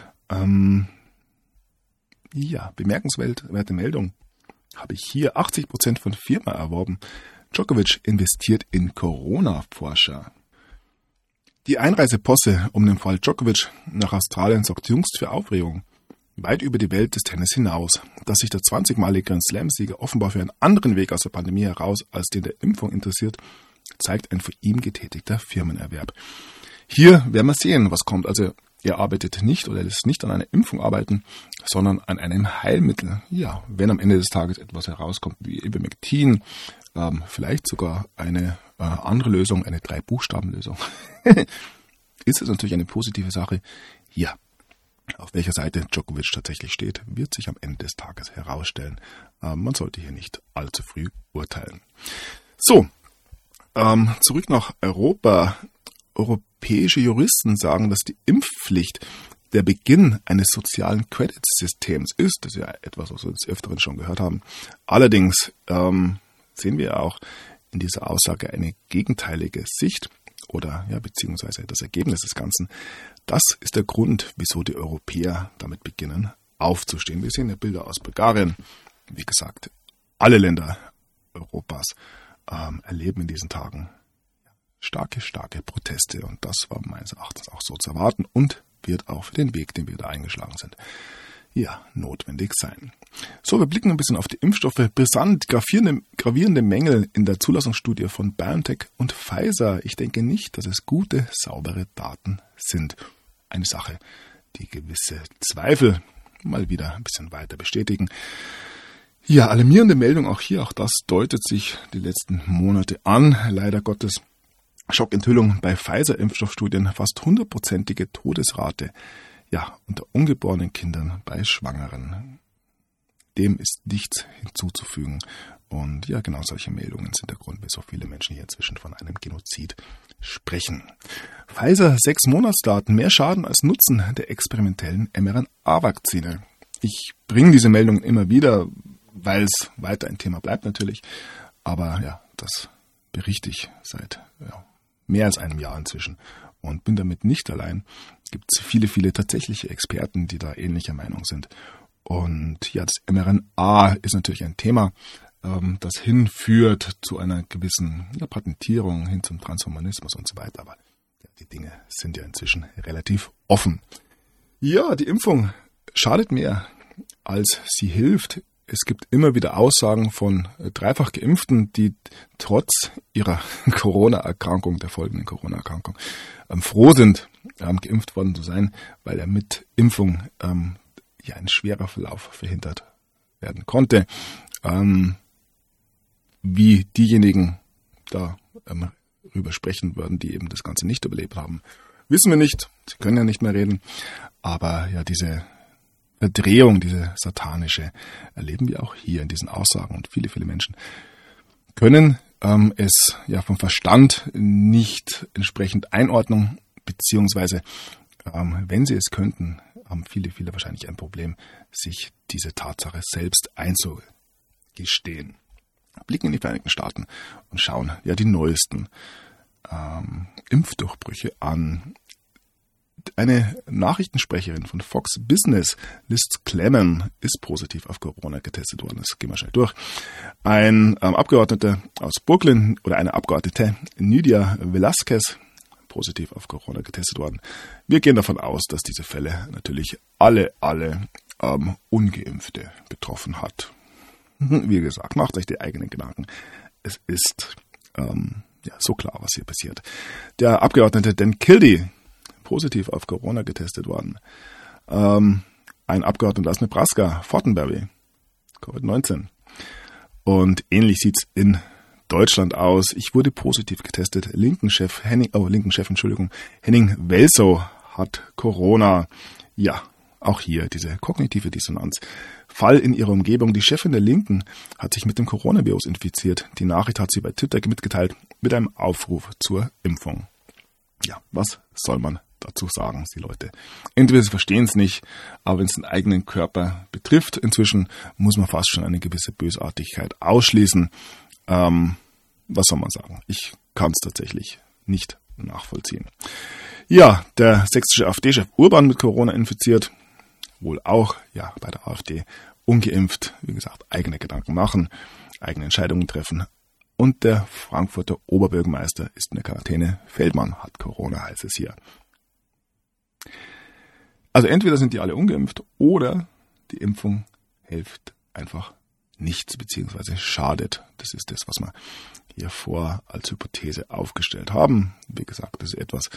Bemerkenswerte Meldung habe ich hier. 80% von Firma erworben. Djokovic investiert in Corona-Forscher. Die Einreiseposse um den Fall Djokovic nach Australien sorgt jüngst für Aufregung. Weit über die Welt des Tennis hinaus, dass sich der 20-malige Grand Slam-Sieger offenbar für einen anderen Weg aus der Pandemie heraus als den der Impfung interessiert, zeigt ein von ihm getätigter Firmenerwerb. Hier werden wir sehen, was kommt. Also er arbeitet nicht oder lässt nicht an einer Impfung arbeiten, sondern an einem Heilmittel. Ja, wenn am Ende des Tages etwas herauskommt wie Ivermectin, vielleicht sogar eine andere Lösung, eine 3-Buchstaben-Lösung, ist es natürlich eine positive Sache. Ja, auf welcher Seite Djokovic tatsächlich steht, wird sich am Ende des Tages herausstellen. Man sollte hier nicht allzu früh urteilen. So, zurück nach Europa. Europäische Juristen sagen, dass die Impfpflicht der Beginn eines sozialen Credit-Systems ist. Das ist ja etwas, was wir des Öfteren schon gehört haben. Allerdings sehen wir auch in dieser Aussage eine gegenteilige Sicht oder ja, beziehungsweise das Ergebnis des Ganzen. Das ist der Grund, wieso die Europäer damit beginnen, aufzustehen. Wir sehen ja Bilder aus Bulgarien. Wie gesagt, alle Länder Europas erleben in diesen Tagen starke Proteste. Und das war meines Erachtens auch so zu erwarten und wird auch für den Weg, den wir da eingeschlagen sind, ja, notwendig sein. So, wir blicken ein bisschen auf die Impfstoffe. Brisant, gravierende Mängel in der Zulassungsstudie von BioNTech und Pfizer. Ich denke nicht, dass es gute, saubere Daten sind. Eine Sache, die gewisse Zweifel mal wieder ein bisschen weiter bestätigen. Ja, alarmierende Meldung auch hier. Auch das deutet sich die letzten Monate an. Leider Gottes Schockenthüllung bei Pfizer-Impfstoffstudien. Fast 100%ige Todesrate. Ja, unter ungeborenen Kindern bei Schwangeren. Dem ist nichts hinzuzufügen. Und ja, genau solche Meldungen sind der Grund, wieso viele Menschen hier inzwischen von einem Genozid sprechen. Pfizer 6 Monatsdaten, mehr Schaden als Nutzen der experimentellen mRNA-Vakzine. Ich bringe diese Meldungen immer wieder, weil es weiter ein Thema bleibt natürlich. Aber ja, das berichte ich seit mehr als einem Jahr inzwischen. Und bin damit nicht allein. Es gibt viele tatsächliche Experten, die da ähnlicher Meinung sind. Und ja, das mRNA ist natürlich ein Thema, das hinführt zu einer gewissen Patentierung, hin zum Transhumanismus und so weiter. Aber ja, die Dinge sind ja inzwischen relativ offen. Ja, die Impfung schadet mehr, als sie hilft. Es gibt immer wieder Aussagen von dreifach Geimpften, die trotz ihrer Corona-Erkrankung, der folgenden Corona-Erkrankung, froh sind, geimpft worden zu sein, weil mit Impfung ein schwerer Verlauf verhindert werden konnte. Wie diejenigen darüber sprechen würden, die eben das Ganze nicht überlebt haben, wissen wir nicht. Sie können ja nicht mehr reden. Aber ja, diese Verdrehung, diese satanische, erleben wir auch hier in diesen Aussagen. Und viele Menschen können es ja vom Verstand nicht entsprechend einordnen, beziehungsweise wenn sie es könnten, haben viele wahrscheinlich ein Problem, sich diese Tatsache selbst einzugestehen. Blicken in die Vereinigten Staaten und schauen ja die neuesten Impfdurchbrüche an. Eine Nachrichtensprecherin von Fox Business, Liz Clemon, ist positiv auf Corona getestet worden. Das gehen wir schnell durch. Ein Abgeordneter aus Brooklyn oder eine Abgeordnete, Nydia Velasquez, positiv auf Corona getestet worden. Wir gehen davon aus, dass diese Fälle natürlich alle Ungeimpfte betroffen hat. Wie gesagt, macht euch die eigenen Gedanken. Es ist so klar, was hier passiert. Der Abgeordnete Dan Kildee, positiv auf Corona getestet worden. Ein Abgeordneter aus Nebraska, Fortenberry, Covid-19. Und ähnlich sieht es in Deutschland aus. Ich wurde positiv getestet. Linken-Chef Henning Welsow hat Corona. Ja, auch hier diese kognitive Dissonanz. Fall in ihrer Umgebung. Die Chefin der Linken hat sich mit dem Coronavirus infiziert. Die Nachricht hat sie bei Twitter mitgeteilt mit einem Aufruf zur Impfung. Ja, was soll man dazu sagen, die Leute? Entweder sie verstehen es nicht, aber wenn es den eigenen Körper betrifft, inzwischen muss man fast schon eine gewisse Bösartigkeit ausschließen. Was soll man sagen? Ich kann es tatsächlich nicht nachvollziehen. Ja, der sächsische AfD-Chef Urban mit Corona infiziert, wohl auch bei der AfD ungeimpft, wie gesagt, eigene Gedanken machen, eigene Entscheidungen treffen. Und der Frankfurter Oberbürgermeister ist in der Quarantäne. Feldmann hat Corona, heißt es hier. Also entweder sind die alle ungeimpft oder die Impfung hilft einfach nichts beziehungsweise schadet. Das ist das, was wir hier vor als Hypothese aufgestellt haben. Wie gesagt, das ist etwas,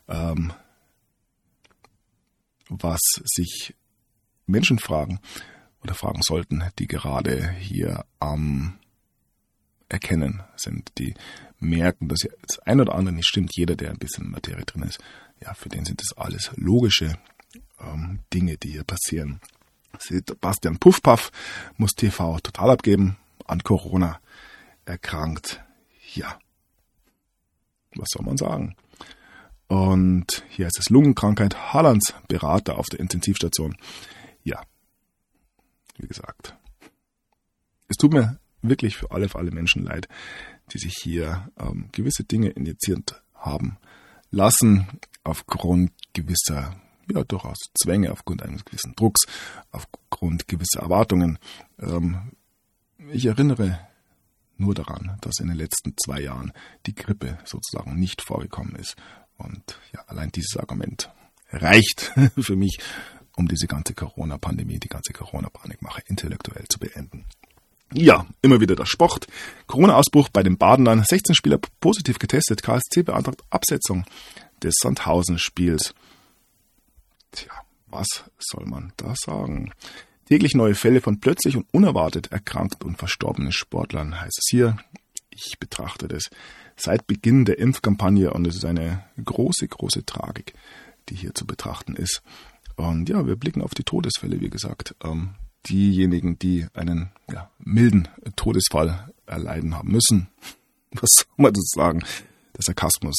was sich Menschen fragen oder fragen sollten, die gerade hier am Erkennen sind, die merken, dass ja das ein oder andere nicht stimmt. Jeder, der ein bisschen in Materie drin ist, ja, für den sind das alles logische Dinge, die hier passieren. Sebastian Puffpaff muss TV total abgeben, an Corona erkrankt. Ja, was soll man sagen? Und hier ist es Lungenkrankheit, Haalands Berater auf der Intensivstation. Ja, wie gesagt, es tut mir wirklich für alle Menschen leid, die sich hier gewisse Dinge injiziert haben lassen, aufgrund gewisser, ja durchaus Zwänge, aufgrund eines gewissen Drucks, aufgrund gewisser Erwartungen. Ich erinnere nur daran, dass in den letzten 2 Jahren die Grippe sozusagen nicht vorgekommen ist. Und ja, allein dieses Argument reicht für mich, um diese ganze Corona-Pandemie, die ganze Corona-Panikmache intellektuell zu beenden. Ja, immer wieder der Sport. Corona-Ausbruch bei den Badenern. 16 Spieler positiv getestet. KSC beantragt Absetzung des Sandhausen-Spiels. Tja, was soll man da sagen? Täglich neue Fälle von plötzlich und unerwartet erkrankten und verstorbenen Sportlern, heißt es hier. Ich betrachte das seit Beginn der Impfkampagne und es ist eine große, große Tragik, die hier zu betrachten ist. Und ja, wir blicken auf die Todesfälle, wie gesagt. Diejenigen, die einen milden Todesfall erleiden haben müssen. Was soll man das sagen? Der Sarkasmus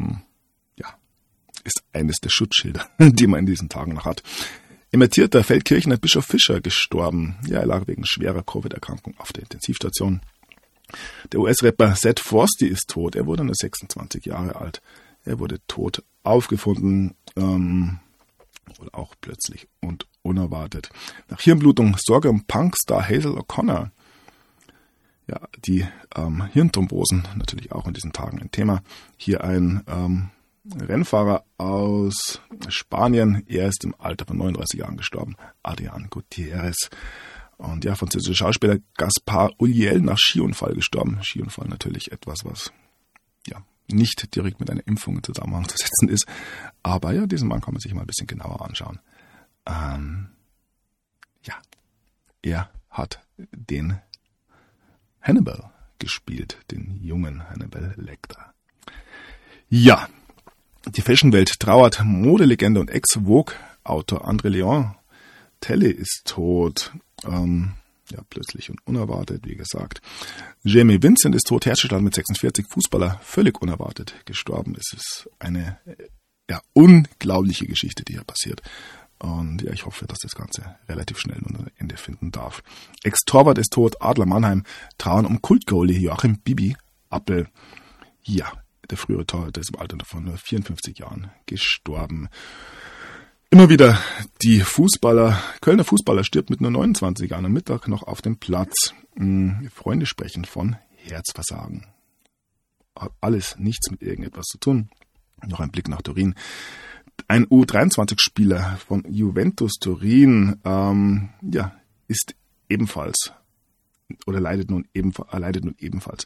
ist eines der Schutzschilder, die man in diesen Tagen noch hat. Emeritierter Feldkirchener Bischof Fischer gestorben. Ja, er lag wegen schwerer Covid-Erkrankung auf der Intensivstation. Der US-Rapper Seth Frosty ist tot. Er wurde nur 26 Jahre alt. Er wurde tot aufgefunden, wohl auch plötzlich und unerwartet. Nach Hirnblutung Sorge um Punkstar Hazel O'Connor. Ja, die Hirnthrombosen natürlich auch in diesen Tagen ein Thema. Hier ein Rennfahrer aus Spanien. Er ist im Alter von 39 Jahren gestorben. Adrián Gutiérrez. Und ja, französischer Schauspieler Gaspard Ulliel nach Skiunfall gestorben. Skiunfall natürlich etwas, was ja nicht direkt mit einer Impfung in Zusammenhang zu setzen ist. Aber ja, diesen Mann kann man sich mal ein bisschen genauer anschauen. Ja, er hat den Hannibal gespielt, den jungen Hannibal Lecter. Ja, die Fashionwelt trauert. Modelegende und Ex-Vogue-Autor André Leon Telle ist tot. Ja, plötzlich und unerwartet, wie gesagt. Jamie Vincent ist tot, Herzstillstand mit 46, Fußballer, völlig unerwartet gestorben. Es ist eine unglaubliche Geschichte, die hier passiert. Und ja, ich hoffe, dass das Ganze relativ schnell ein Ende finden darf. Ex-Torwart ist tot, Adler Mannheim trauern um Kultgoalie Joachim Bibi Appel. Ja, der frühere Torwart ist im Alter von nur 54 Jahren gestorben. Immer wieder die Kölner Fußballer stirbt mit nur 29 Jahren am Mittag noch auf dem Platz. Freunde sprechen von Herzversagen. Hat alles nichts mit irgendetwas zu tun. Noch ein Blick nach Turin. Ein U23-Spieler von Juventus Turin ist ebenfalls oder erleidet nun ebenfalls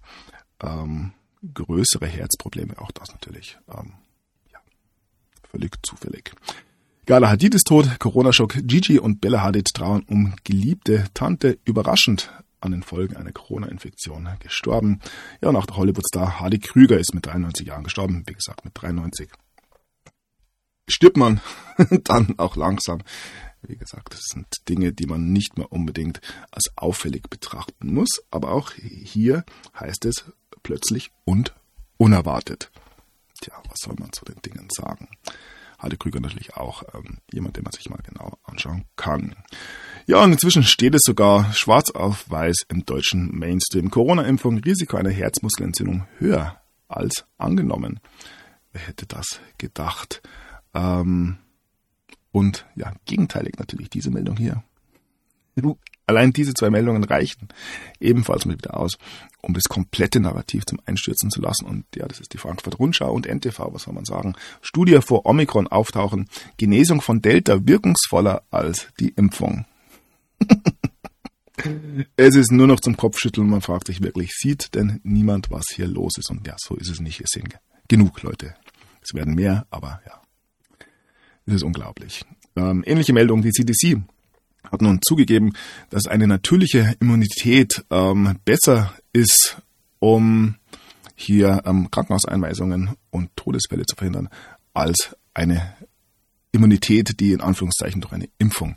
größere Herzprobleme. Auch das natürlich völlig zufällig. Gala Hadid ist tot, Corona-Schock. Gigi und Bella Hadid trauern um geliebte Tante. Überraschend an den Folgen einer Corona-Infektion gestorben. Ja, und auch der Hollywood-Star Hardy Krüger ist mit 93 Jahren gestorben. Wie gesagt, mit 93. Stirbt man dann auch langsam. Wie gesagt, das sind Dinge, die man nicht mehr unbedingt als auffällig betrachten muss. Aber auch hier heißt es plötzlich und unerwartet. Tja, was soll man zu den Dingen sagen? Hardy Krüger natürlich auch jemand, den man sich mal genau anschauen kann. Ja, und inzwischen steht es sogar schwarz auf weiß im deutschen Mainstream. Corona-Impfung, Risiko einer Herzmuskelentzündung höher als angenommen. Wer hätte das gedacht? Und ja, gegenteilig natürlich diese Meldung hier. Allein diese 2 Meldungen reichten ebenfalls mal wieder aus, um das komplette Narrativ zum Einstürzen zu lassen. Und ja, das ist die Frankfurter Rundschau und NTV, was soll man sagen? Studie vor Omikron auftauchen, Genesung von Delta wirkungsvoller als die Impfung. Es ist nur noch zum Kopfschütteln, man fragt sich wirklich, sieht denn niemand, was hier los ist? Und ja, so ist es nicht, es sind genug Leute. Es werden mehr, aber ja, es ist unglaublich. Ähnliche Meldung, die CDC hat nun zugegeben, dass eine natürliche Immunität besser ist, um hier Krankenhauseinweisungen und Todesfälle zu verhindern, als eine Immunität, die in Anführungszeichen durch eine Impfung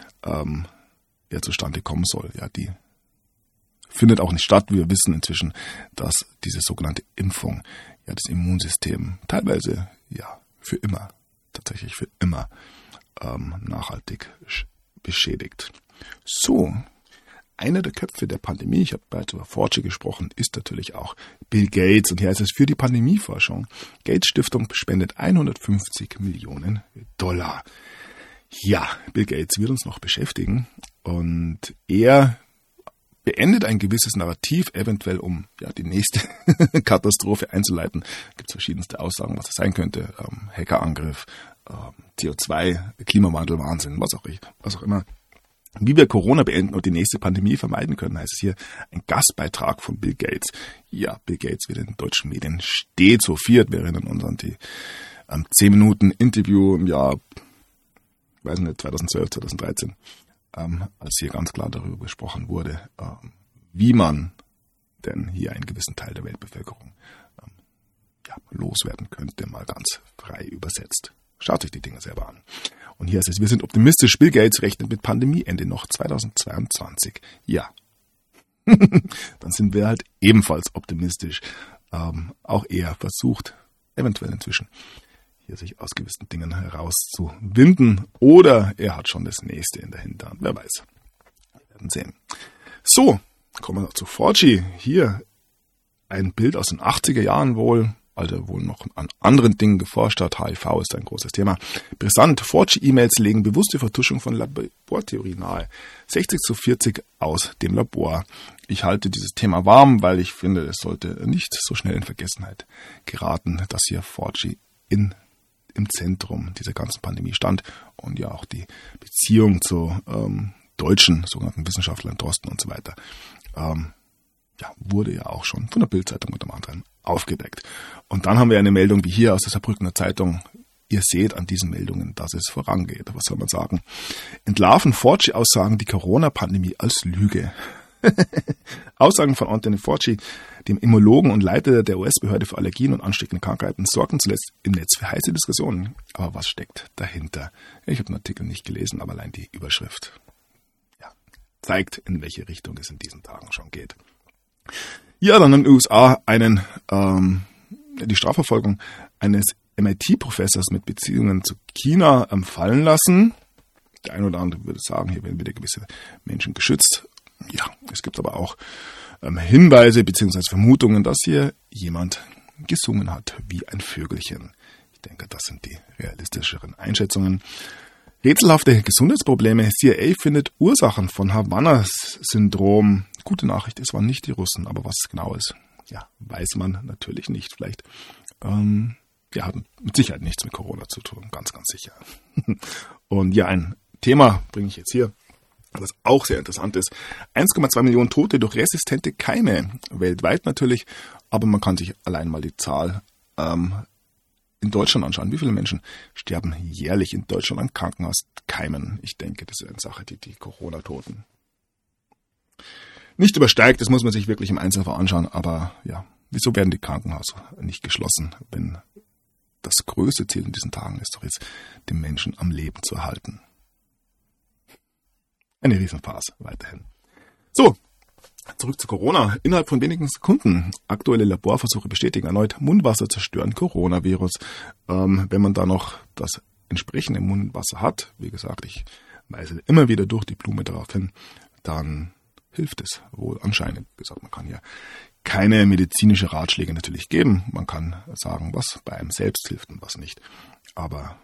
zustande kommen soll. Ja, die findet auch nicht statt. Wir wissen inzwischen, dass diese sogenannte Impfung ja das Immunsystem teilweise tatsächlich für immer nachhaltig beschädigt. So, einer der Köpfe der Pandemie, ich habe bereits über Fauci gesprochen, ist natürlich auch Bill Gates. Und hier heißt es für die Pandemieforschung. Gates Stiftung spendet 150 Millionen $. Ja, Bill Gates wird uns noch beschäftigen und er beendet ein gewisses Narrativ, eventuell um die nächste Katastrophe einzuleiten. Es gibt verschiedenste Aussagen, was es sein könnte. Hackerangriff, CO2, Klimawandel, Wahnsinn, was auch immer. Wie wir Corona beenden und die nächste Pandemie vermeiden können, heißt es hier ein Gastbeitrag von Bill Gates. Ja, Bill Gates wird in den deutschen Medien stets hofiert. Wir erinnern uns an die 10 Minuten Interview im Jahr 2012, 2013, als hier ganz klar darüber gesprochen wurde, wie man denn hier einen gewissen Teil der Weltbevölkerung loswerden könnte, mal ganz frei übersetzt. Schaut euch die Dinge selber an. Und hier ist es, wir sind optimistisch, Bill Gates rechnet mit Pandemieende noch 2022. Ja, dann sind wir halt ebenfalls optimistisch. Auch er versucht, eventuell inzwischen, hier sich aus gewissen Dingen herauszuwinden. Oder er hat schon das nächste in der Hinterhand. Wer weiß. Wir werden sehen. So, kommen wir noch zu Fauci. Hier ein Bild aus den 80er Jahren wohl. Also wohl noch an anderen Dingen geforscht hat. HIV ist ein großes Thema. Brisant, Fauci-E-Mails legen bewusste Vertuschung von Labortheorie nahe. 60:40 aus dem Labor. Ich halte dieses Thema warm, weil ich finde, es sollte nicht so schnell in Vergessenheit geraten, dass hier Fauci im Zentrum dieser ganzen Pandemie stand und ja auch die Beziehung zu deutschen sogenannten Wissenschaftlern, Drosten und so weiter, wurde ja auch schon von der Bild-Zeitung unter anderem aufgedeckt. Und dann haben wir eine Meldung wie hier aus der Saarbrücker Zeitung. Ihr seht an diesen Meldungen, dass es vorangeht. Was soll man sagen? Entlarven Fauci-Aussagen die Corona-Pandemie als Lüge. Aussagen von Anthony Fauci, dem Immunologen und Leiter der US-Behörde für Allergien und ansteckende Krankheiten, sorgten zuletzt im Netz für heiße Diskussionen. Aber was steckt dahinter? Ich habe den Artikel nicht gelesen, aber allein die Überschrift zeigt, in welche Richtung es in diesen Tagen schon geht. Ja, dann in den USA die Strafverfolgung eines MIT-Professors mit Beziehungen zu China fallen lassen. Der eine oder andere würde sagen, hier werden wieder gewisse Menschen geschützt. Ja, es gibt aber auch Hinweise bzw. Vermutungen, dass hier jemand gesungen hat wie ein Vögelchen. Ich denke, das sind die realistischeren Einschätzungen. Rätselhafte Gesundheitsprobleme. CIA findet Ursachen von Havanna-Syndrom. Gute Nachricht, es waren nicht die Russen, aber was es genau ist, weiß man natürlich nicht. Vielleicht hat mit Sicherheit nichts mit Corona zu tun, ganz, ganz sicher. Und ein Thema bringe ich jetzt hier, was auch sehr interessant ist. 1,2 Millionen Tote durch resistente Keime, weltweit natürlich, aber man kann sich allein mal die Zahl in Deutschland anschauen. Wie viele Menschen sterben jährlich in Deutschland an Krankenhauskeimen? Ich denke, das ist eine Sache, die Corona-Toten nicht übersteigt. Das muss man sich wirklich im Einzelfall anschauen. Aber wieso werden die Krankenhäuser nicht geschlossen, wenn das größte Ziel in diesen Tagen ist doch jetzt, den Menschen am Leben zu erhalten? Eine Riesenfarce weiterhin. So, zurück zu Corona. Innerhalb von wenigen Sekunden. Aktuelle Laborversuche bestätigen erneut, Mundwasser zerstören Coronavirus. Wenn man da noch das entsprechende Mundwasser hat, wie gesagt, ich weise immer wieder durch die Blume darauf hin, dann hilft es wohl anscheinend. Wie gesagt, man kann ja keine medizinische Ratschläge natürlich geben. Man kann sagen, was bei einem selbst hilft und was nicht. Aber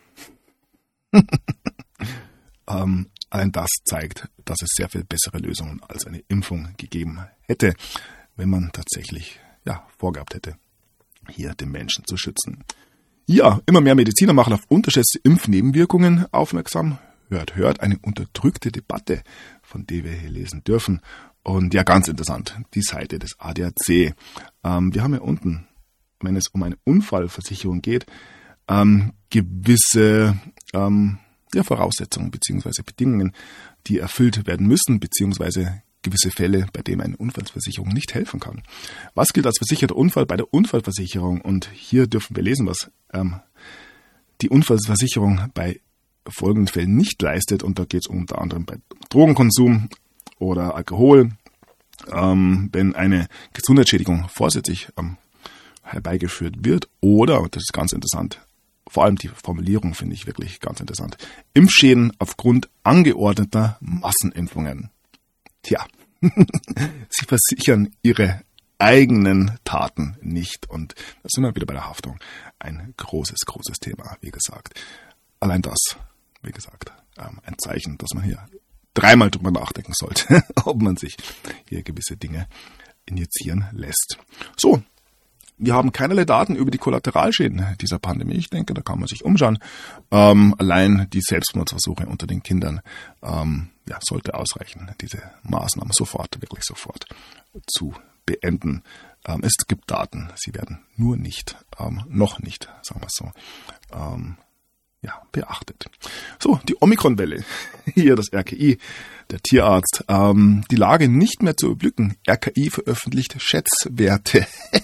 allein das zeigt, dass es sehr viel bessere Lösungen als eine Impfung gegeben hätte, wenn man tatsächlich vorgehabt hätte, hier den Menschen zu schützen. Ja, immer mehr Mediziner machen auf unterschätzte Impfnebenwirkungen aufmerksam. Hört, eine unterdrückte Debatte, von der wir hier lesen dürfen. Und ganz interessant, die Seite des ADAC. Wir haben hier unten, wenn es um eine Unfallversicherung geht, gewisse Voraussetzungen bzw. Bedingungen, die erfüllt werden müssen bzw. gewisse Fälle, bei denen eine Unfallversicherung nicht helfen kann. Was gilt als versicherter Unfall bei der Unfallversicherung? Und hier dürfen wir lesen, was die Unfallversicherung bei folgenden Fällen nicht leistet. Und da geht es unter anderem bei Drogenkonsum oder Alkohol, wenn eine Gesundheitsschädigung vorsätzlich herbeigeführt wird oder, und das ist ganz interessant, vor allem die Formulierung finde ich wirklich ganz interessant, Impfschäden aufgrund angeordneter Massenimpfungen. Tja, sie versichern ihre eigenen Taten nicht. Und da sind wir wieder bei der Haftung. Ein großes, großes Thema, wie gesagt. Allein das, wie gesagt, ein Zeichen, dass man hier dreimal drüber nachdenken sollte, ob man sich hier gewisse Dinge injizieren lässt. So, wir haben keinerlei Daten über die Kollateralschäden dieser Pandemie. Ich denke, da kann man sich umschauen. Allein die Selbstmordversuche unter den Kindern sollte ausreichen, diese Maßnahmen wirklich sofort zu beenden. Es gibt Daten, sie werden nur nicht, noch nicht, sagen wir es so, beachtet. So, die Omikron-Welle. Hier das RKI, der Tierarzt. Die Lage nicht mehr zu überblicken. RKI veröffentlicht Schätzwerte.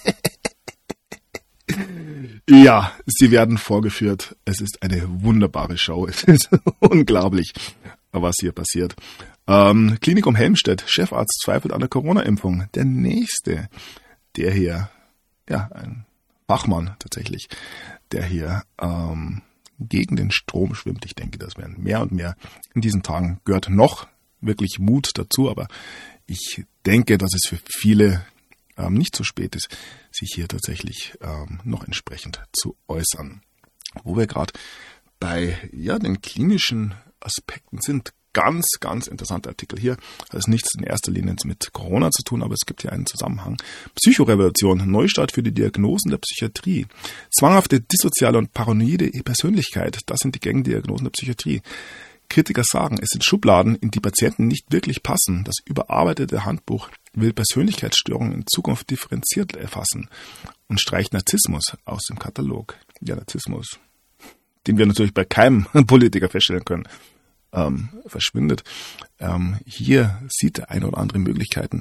Ja, sie werden vorgeführt. Es ist eine wunderbare Show. Es ist unglaublich, was hier passiert. Klinikum Helmstedt. Chefarzt zweifelt an der Corona-Impfung. Der nächste, der hier, ein Fachmann tatsächlich, der hier gegen den Strom schwimmt. Ich denke, das werden mehr und mehr in diesen Tagen. Gehört noch wirklich Mut dazu, aber ich denke, dass es für viele nicht zu spät ist, sich hier tatsächlich noch entsprechend zu äußern. Wo wir gerade bei den klinischen Aspekten sind, ganz, ganz interessanter Artikel hier. Das ist nichts in erster Linie mit Corona zu tun, aber es gibt hier einen Zusammenhang. Psychorevolution, Neustart für die Diagnosen der Psychiatrie. Zwanghafte dissoziale und paranoide Persönlichkeit, das sind die Gangdiagnosen der Psychiatrie. Kritiker sagen, es sind Schubladen, in die Patienten nicht wirklich passen. Das überarbeitete Handbuch will Persönlichkeitsstörungen in Zukunft differenziert erfassen und streicht Narzissmus aus dem Katalog. Ja, Narzissmus, den wir natürlich bei keinem Politiker feststellen können, verschwindet. Hier sieht der eine oder andere Möglichkeiten,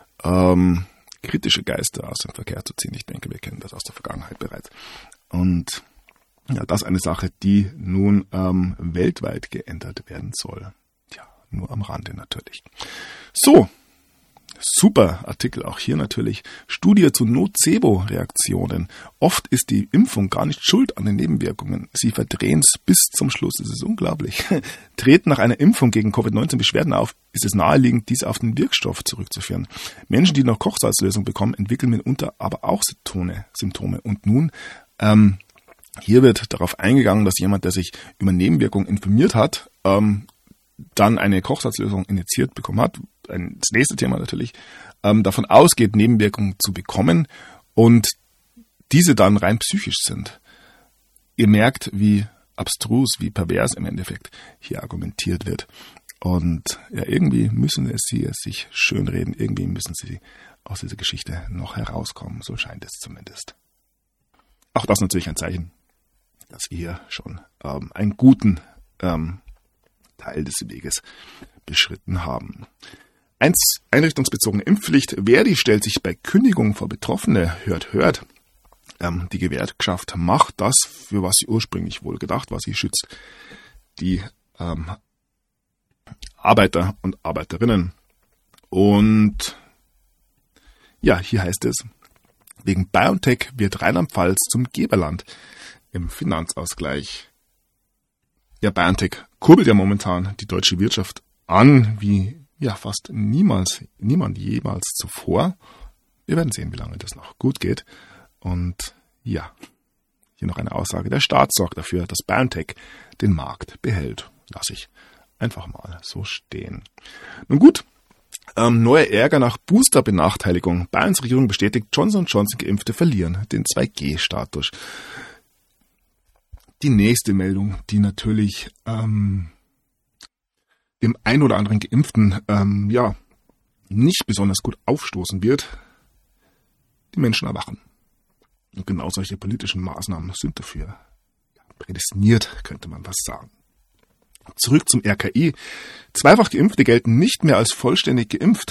kritische Geister aus dem Verkehr zu ziehen. Ich denke, wir kennen das aus der Vergangenheit bereits. Und das ist eine Sache, die nun weltweit geändert werden soll. Ja, nur am Rande natürlich. So, super Artikel auch hier natürlich. Studie zu Nocebo-Reaktionen. Oft ist die Impfung gar nicht schuld an den Nebenwirkungen. Sie verdrehen es bis zum Schluss. Es ist unglaublich. Treten nach einer Impfung gegen Covid-19 Beschwerden auf, ist es naheliegend, diese auf den Wirkstoff zurückzuführen. Menschen, die noch Kochsalzlösung bekommen, entwickeln mitunter aber auch Symptome. Und nun hier wird darauf eingegangen, dass jemand, der sich über Nebenwirkungen informiert hat, dann eine Kochsalzlösung injiziert bekommen hat. Das nächste Thema natürlich, davon ausgeht, Nebenwirkungen zu bekommen und diese dann rein psychisch sind. Ihr merkt, wie abstrus, wie pervers im Endeffekt hier argumentiert wird. Und irgendwie müssen sie es sich schönreden, irgendwie müssen sie aus dieser Geschichte noch herauskommen, so scheint es zumindest. Auch das natürlich ein Zeichen, dass wir hier schon einen guten Teil des Weges beschritten haben. Einrichtungsbezogene Impfpflicht. Verdi stellt sich bei Kündigung vor Betroffene. Hört. Die Gewerkschaft macht das, für was sie ursprünglich wohl gedacht war. Sie schützt die Arbeiter und Arbeiterinnen. Und hier heißt es, wegen BioNTech wird Rheinland-Pfalz zum Geberland im Finanzausgleich. Ja, BioNTech kurbelt ja momentan die deutsche Wirtschaft an, wie fast niemand jemals zuvor. Wir werden sehen, wie lange das noch gut geht. Und hier noch eine Aussage. Der Staat sorgt dafür, dass BioNTech den Markt behält. Lass ich einfach mal so stehen. Nun gut, neuer Ärger nach Booster-Benachteiligung. Bayerns Regierung bestätigt, Johnson & Johnson Geimpfte verlieren den 2G-Status. Die nächste Meldung, die natürlich dem ein oder anderen Geimpften nicht besonders gut aufstoßen wird. Die Menschen erwachen. Und genau solche politischen Maßnahmen sind dafür prädestiniert, könnte man was sagen. Zurück zum RKI. Zweifach Geimpfte gelten nicht mehr als vollständig geimpft.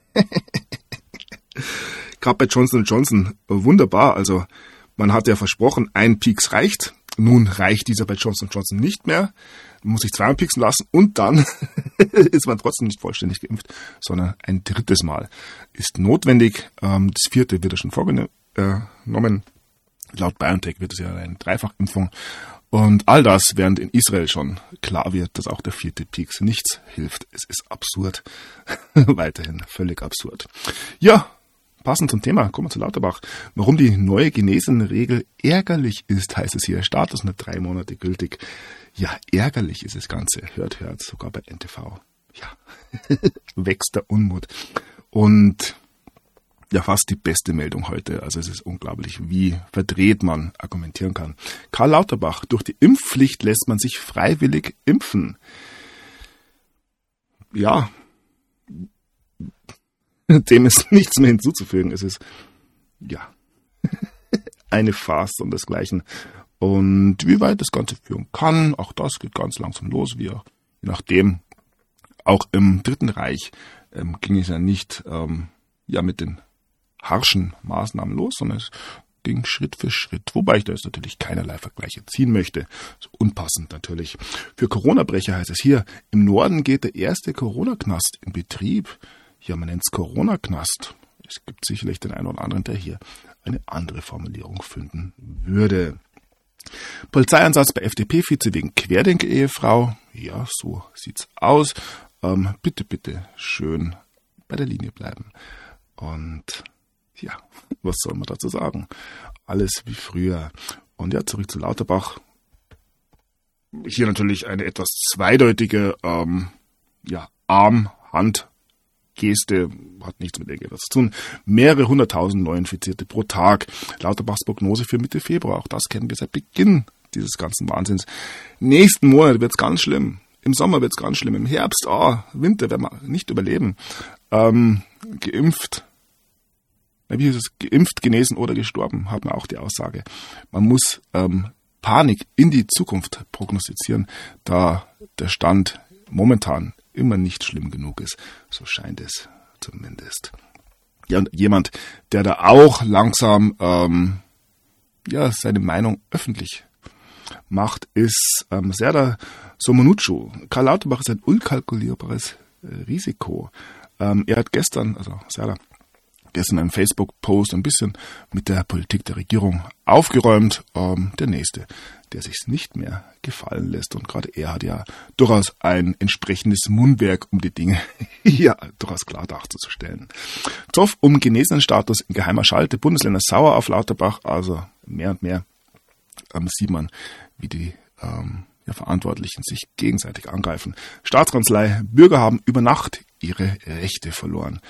Gerade bei Johnson & Johnson wunderbar. Also man hat ja versprochen, ein Pieks reicht. Nun reicht dieser bei Johnson & Johnson nicht mehr. Man muss sich zweimal pieksen lassen und dann ist man trotzdem nicht vollständig geimpft, sondern ein drittes Mal ist notwendig. Das vierte wird ja schon vorgenommen. Laut BioNTech wird es ja eine Dreifachimpfung. Und all das, während in Israel schon klar wird, dass auch der vierte Pieks nichts hilft. Es ist absurd. Weiterhin völlig absurd. Ja, passend zum Thema, kommen wir zu Lauterbach. Warum die neue Genesenregel ärgerlich ist, heißt es hier. Status nur 3 Monate gültig. Ja, ärgerlich ist das Ganze. Hört, sogar bei NTV. Ja, wächst der Unmut. Und ja, fast die beste Meldung heute. Also es ist unglaublich, wie verdreht man argumentieren kann. Karl Lauterbach, durch die Impfpflicht lässt man sich freiwillig impfen. Ja, dem ist nichts mehr hinzuzufügen. Es ist, ja, eine Farce und desgleichen. Und wie weit das Ganze führen kann, auch das geht ganz langsam los. Je nachdem, auch im Dritten Reich ging es ja nicht mit den harschen Maßnahmen los, sondern es ging Schritt für Schritt. Wobei ich da jetzt natürlich keinerlei Vergleiche ziehen möchte. So unpassend natürlich. Für Corona-Brecher heißt es hier, im Norden geht der erste Corona-Knast in Betrieb. Ja, man nennt es Corona-Knast. Es gibt sicherlich den einen oder anderen, der hier eine andere Formulierung finden würde. Polizeieinsatz bei FDP-Vize wegen Querdenker-Ehefrau. Ja, so sieht's aus. Bitte schön bei der Linie bleiben. Und ja, was soll man dazu sagen? Alles wie früher. Und ja, zurück zu Lauterbach. Hier natürlich eine etwas zweideutige Arm-Hand-Geste, hat nichts mit irgendwas zu tun. Mehrere 100.000 Neuinfizierte pro Tag. Lauterbachs Prognose für Mitte Februar. Auch das kennen wir seit Beginn dieses ganzen Wahnsinns. Nächsten Monat wird's ganz schlimm. Im Sommer wird's ganz schlimm. Im Herbst, Winter werden wir nicht überleben. Geimpft. Wie ist es? Geimpft, genesen oder gestorben, hat man auch die Aussage. Man muss Panik in die Zukunft prognostizieren, da der Stand momentan immer nicht schlimm genug ist. So scheint es zumindest. Ja, und jemand, der da auch langsam seine Meinung öffentlich macht, ist Serdar Somuncu. Karl Lauterbach ist ein unkalkulierbares Risiko. Er hat gestern in einem Facebook-Post ein bisschen mit der Politik der Regierung aufgeräumt. Der Nächste, der sich's nicht mehr gefallen lässt. Und gerade er hat ja durchaus ein entsprechendes Mundwerk, um die Dinge durchaus klar darzustellen. Zoff um Genesenenstatus in geheimer Schalte. Bundesländer sauer auf Lauterbach. Also mehr und mehr sieht man, wie die Verantwortlichen sich gegenseitig angreifen. Staatskanzlei, Bürger haben über Nacht ihre Rechte verloren.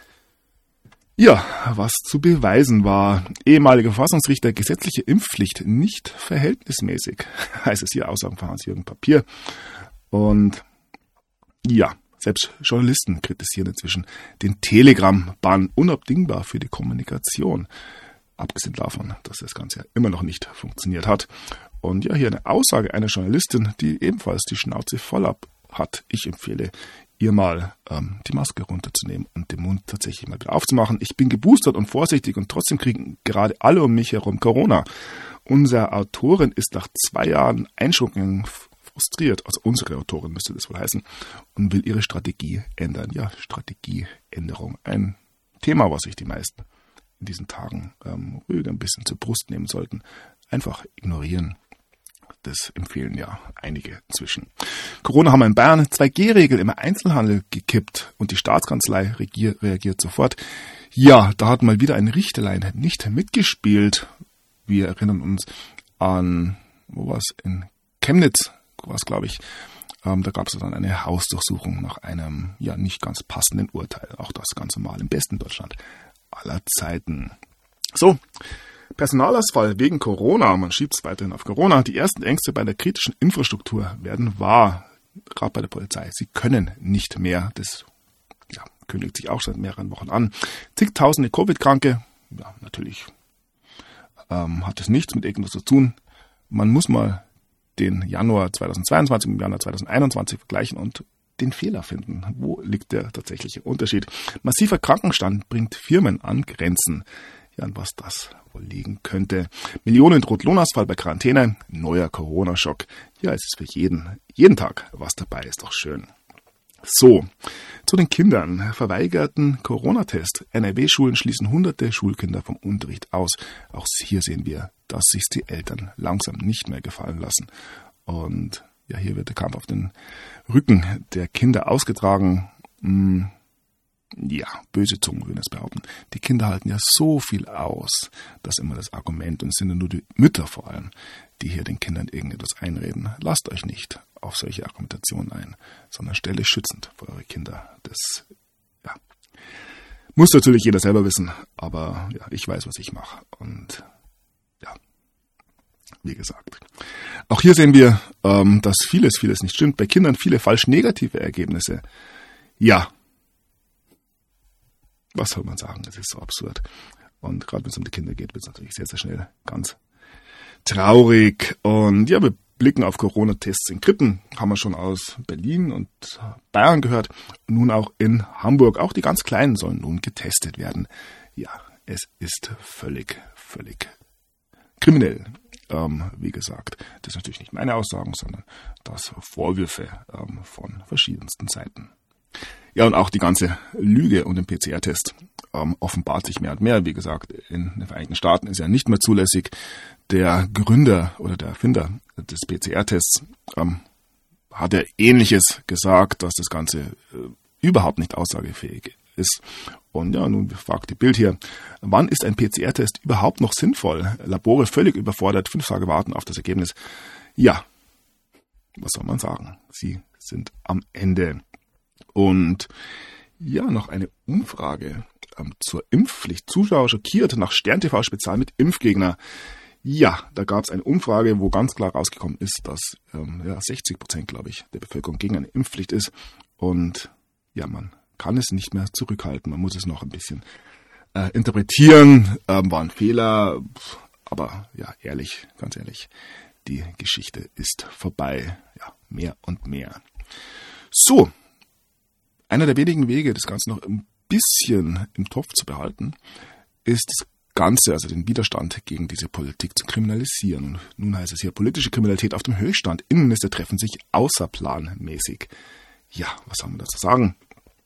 Ja, was zu beweisen war. Ehemaliger Verfassungsrichter, gesetzliche Impfpflicht nicht verhältnismäßig, heißt es hier, Aussagen von Hans-Jürgen Papier. Und ja, selbst Journalisten kritisieren inzwischen den Telegram-Bann, unabdingbar für die Kommunikation. Abgesehen davon, dass das Ganze ja immer noch nicht funktioniert hat. Und ja, hier eine Aussage einer Journalistin, die ebenfalls die Schnauze voll hat. Ich empfehle ihr mal die Maske runterzunehmen und den Mund tatsächlich mal wieder aufzumachen. Ich bin geboostert und vorsichtig und trotzdem kriegen gerade alle um mich herum Corona. Unsere Autorin ist nach 2 Jahren Einschränkungen frustriert, also unsere Autorin müsste das wohl heißen, und will ihre Strategie ändern. Ja, Strategieänderung. Ein Thema, was sich die meisten in diesen Tagen ruhig ein bisschen zur Brust nehmen sollten. Einfach ignorieren. Das empfehlen ja einige inzwischen. Corona haben wir in Bayern 2G-Regel im Einzelhandel gekippt und die Staatskanzlei reagiert sofort. Ja, da hat mal wieder ein Richterlein nicht mitgespielt. Wir erinnern uns an, in Chemnitz, glaube ich. Da gab es dann eine Hausdurchsuchung nach einem nicht ganz passenden Urteil. Auch das ganz normal im besten Deutschland aller Zeiten. So, Personalausfall wegen Corona, man schiebt es weiterhin auf Corona. Die ersten Ängste bei der kritischen Infrastruktur werden wahr, gerade bei der Polizei. Sie können nicht mehr, das kündigt sich auch seit mehreren Wochen an. Zigtausende Covid-Kranke, natürlich hat es nichts mit irgendwas zu tun. Man muss mal den Januar 2022 mit dem Januar 2021 vergleichen und den Fehler finden. Wo liegt der tatsächliche Unterschied? Massiver Krankenstand bringt Firmen an Grenzen. Ja, an was das wohl liegen könnte. Millionen droht Lohnausfall bei Quarantäne. Neuer Corona-Schock. Ja, es ist für jeden Tag was dabei, ist doch schön. So, zu den Kindern. Verweigerten Corona-Test. NRW-Schulen schließen hunderte Schulkinder vom Unterricht aus. Auch hier sehen wir, dass sich die Eltern langsam nicht mehr gefallen lassen. Und ja, hier wird der Kampf auf den Rücken der Kinder ausgetragen. Ja, böse Zungen würden es behaupten. Die Kinder halten ja so viel aus. Das ist immer das Argument. Und es sind ja nur die Mütter vor allem, die hier den Kindern irgendetwas einreden. Lasst euch nicht auf solche Argumentationen ein, sondern stellt euch schützend für eure Kinder. Das muss natürlich jeder selber wissen, aber ja, ich weiß, was ich mache. Und ja, wie gesagt. Auch hier sehen wir, dass vieles nicht stimmt. Bei Kindern viele falsch negative Ergebnisse. Ja, was soll man sagen? Das ist so absurd. Und gerade wenn es um die Kinder geht, wird es natürlich sehr, sehr schnell ganz traurig. Und ja, wir blicken auf Corona-Tests in Krippen. Haben wir schon aus Berlin und Bayern gehört. Nun auch in Hamburg. Auch die ganz Kleinen sollen nun getestet werden. Ja, es ist völlig kriminell. Wie gesagt, das sind natürlich nicht meine Aussagen, sondern das Vorwürfe von verschiedensten Seiten. Ja, und auch die ganze Lüge um den PCR-Test offenbart sich mehr und mehr. Wie gesagt, in den Vereinigten Staaten ist ja nicht mehr zulässig. Der Gründer oder der Erfinder des PCR-Tests hat ja Ähnliches gesagt, dass das Ganze überhaupt nicht aussagefähig ist. Und ja, nun fragt die Bild hier, wann ist ein PCR-Test überhaupt noch sinnvoll? Labore völlig überfordert, 5 Tage warten auf das Ergebnis. Ja, was soll man sagen? Sie sind am Ende. Und ja, noch eine Umfrage zur Impfpflicht. Zuschauer schockiert nach Stern-TV-Spezial mit Impfgegner. Ja, da gab es eine Umfrage, wo ganz klar rausgekommen ist, dass 60%, glaube ich, der Bevölkerung gegen eine Impfpflicht ist. Und ja, man kann es nicht mehr zurückhalten. Man muss es noch ein bisschen interpretieren. War ein Fehler. Aber ja, ganz ehrlich, die Geschichte ist vorbei. Ja, mehr und mehr. So. Einer der wenigen Wege, das Ganze noch ein bisschen im Topf zu behalten, ist das Ganze, also den Widerstand gegen diese Politik zu kriminalisieren. Und nun heißt es hier, politische Kriminalität auf dem Höchststand. Innenminister treffen sich außerplanmäßig. Ja, was haben wir dazu sagen?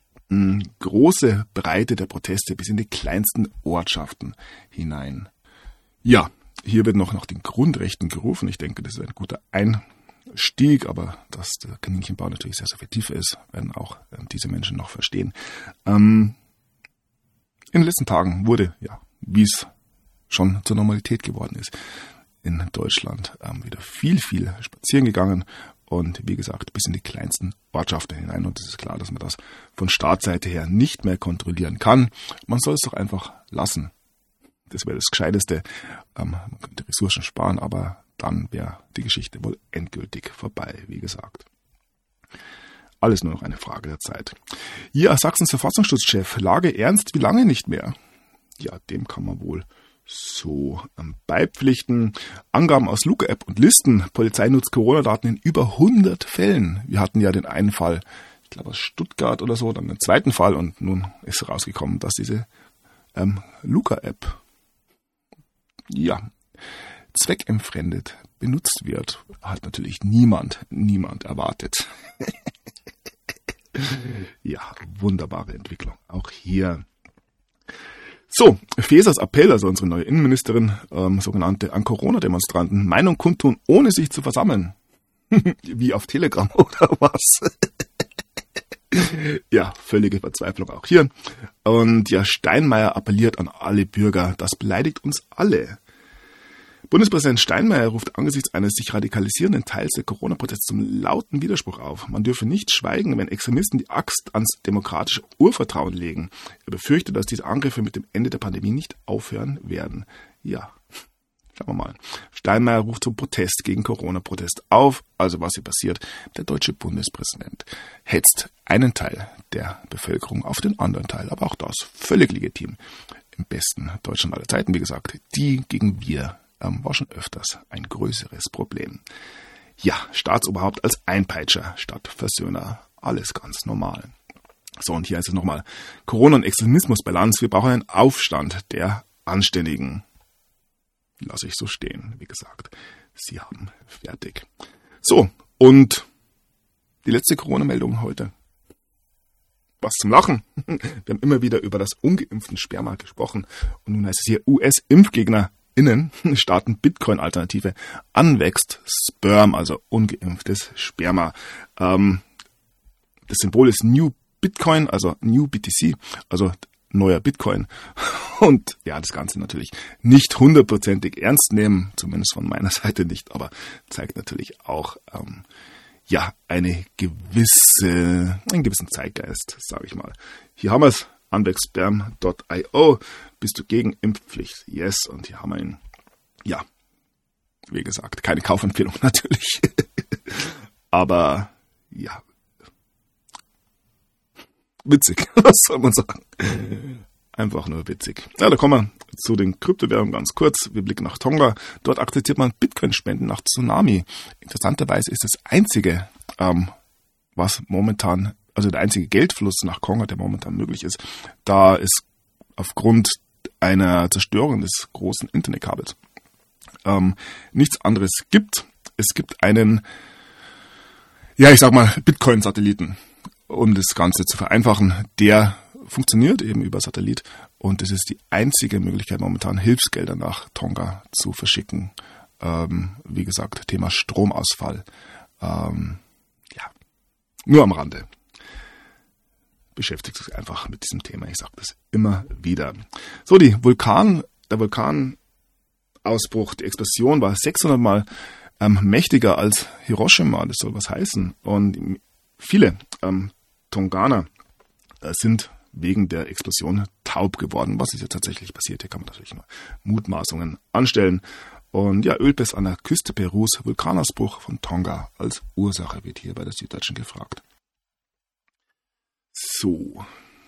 Große Breite der Proteste bis in die kleinsten Ortschaften hinein. Ja, hier wird noch nach den Grundrechten gerufen. Ich denke, das ist ein guter Einstieg, aber dass der Kaninchenbau natürlich sehr, sehr viel tiefer ist, werden auch diese Menschen noch verstehen. In den letzten Tagen wurde, ja, wie es schon zur Normalität geworden ist, in Deutschland wieder viel spazieren gegangen und wie gesagt bis in die kleinsten Ortschaften hinein. Und es ist klar, dass man das von Staatsseite her nicht mehr kontrollieren kann. Man soll es doch einfach lassen. Das wäre das Gescheiteste. Man könnte Ressourcen sparen, aber dann wäre die Geschichte wohl endgültig vorbei, wie gesagt. Alles nur noch eine Frage der Zeit. Ja, Sachsens Verfassungsschutzchef, Lage ernst, wie lange nicht mehr? Ja, dem kann man wohl so beipflichten. Angaben aus Luca-App und Listen. Polizei nutzt Corona-Daten in über 100 Fällen. Wir hatten ja den einen Fall, ich glaube aus Stuttgart oder so, dann den zweiten Fall und nun ist rausgekommen, dass diese Luca-App zweckentfremdet benutzt wird. Hat natürlich niemand erwartet. Ja, wunderbare Entwicklung. Auch hier. So, Fesers Appell, also unsere neue Innenministerin, sogenannte an Corona-Demonstranten, Meinung kundtun, ohne sich zu versammeln. Wie auf Telegram oder was? Ja, völlige Verzweiflung auch hier. Und ja, Steinmeier appelliert an alle Bürger, das beleidigt uns alle. Bundespräsident Steinmeier ruft angesichts eines sich radikalisierenden Teils der Corona-Protests zum lauten Widerspruch auf. Man dürfe nicht schweigen, wenn Extremisten die Axt ans demokratische Urvertrauen legen. Er befürchtet, dass diese Angriffe mit dem Ende der Pandemie nicht aufhören werden. Ja, schauen wir mal. Steinmeier ruft zum Protest gegen Corona-Protest auf. Also was hier passiert? Der deutsche Bundespräsident hetzt einen Teil der Bevölkerung auf den anderen Teil. Aber auch das völlig legitim. Im besten Deutschland aller Zeiten, wie gesagt, die gegen wir war schon öfters ein größeres Problem. Ja, Staatsoberhaupt als Einpeitscher statt Versöhner. Alles ganz normal. So, und hier ist es nochmal Corona- und Extremismusbalance. Wir brauchen einen Aufstand der Anständigen. Lasse ich so stehen, wie gesagt. Sie haben fertig. So, und die letzte Corona-Meldung heute. Was zum Lachen. Wir haben immer wieder über das ungeimpften Sperma gesprochen. Und nun heißt es hier, US-ImpfgegnerInnen starten Bitcoin-Alternative Unvexed Sperm, also ungeimpftes Sperma. Das Symbol ist New Bitcoin, also New BTC, also neuer Bitcoin. Und ja, das Ganze natürlich nicht 100%ig ernst nehmen, zumindest von meiner Seite nicht, aber zeigt natürlich auch einen gewissen Zeitgeist, sage ich mal. Hier haben wir es, unvexedsperm.io. Bist du gegen Impfpflicht? Yes. Und hier haben wir ihn. Ja, wie gesagt, keine Kaufempfehlung natürlich. Aber ja, witzig, was soll man sagen? Einfach nur witzig. Ja, da kommen wir zu den Kryptowährungen ganz kurz. Wir blicken nach Tonga. Dort akzeptiert man Bitcoin-Spenden nach Tsunami. Interessanterweise ist das einzige, was momentan, also der einzige Geldfluss nach Kongo, der momentan möglich ist, da es aufgrund einer Zerstörung des großen Internetkabels nichts anderes gibt. Es gibt einen, Bitcoin-Satelliten, um das Ganze zu vereinfachen, der funktioniert eben über Satellit und es ist die einzige Möglichkeit momentan, Hilfsgelder nach Tonga zu verschicken. Wie gesagt, Thema Stromausfall. Nur am Rande. Beschäftigt sich einfach mit diesem Thema. Ich sage das immer wieder. So, der Vulkanausbruch, die Explosion war 600 Mal mächtiger als Hiroshima. Das soll was heißen. Und viele Tonganer sind wegen der Explosion taub geworden. Was ist jetzt tatsächlich passiert? Hier kann man natürlich nur Mutmaßungen anstellen. Und ja, Ölpest an der Küste Perus, Vulkanausbruch von Tonga als Ursache wird hier bei der Süddeutschen gefragt. So.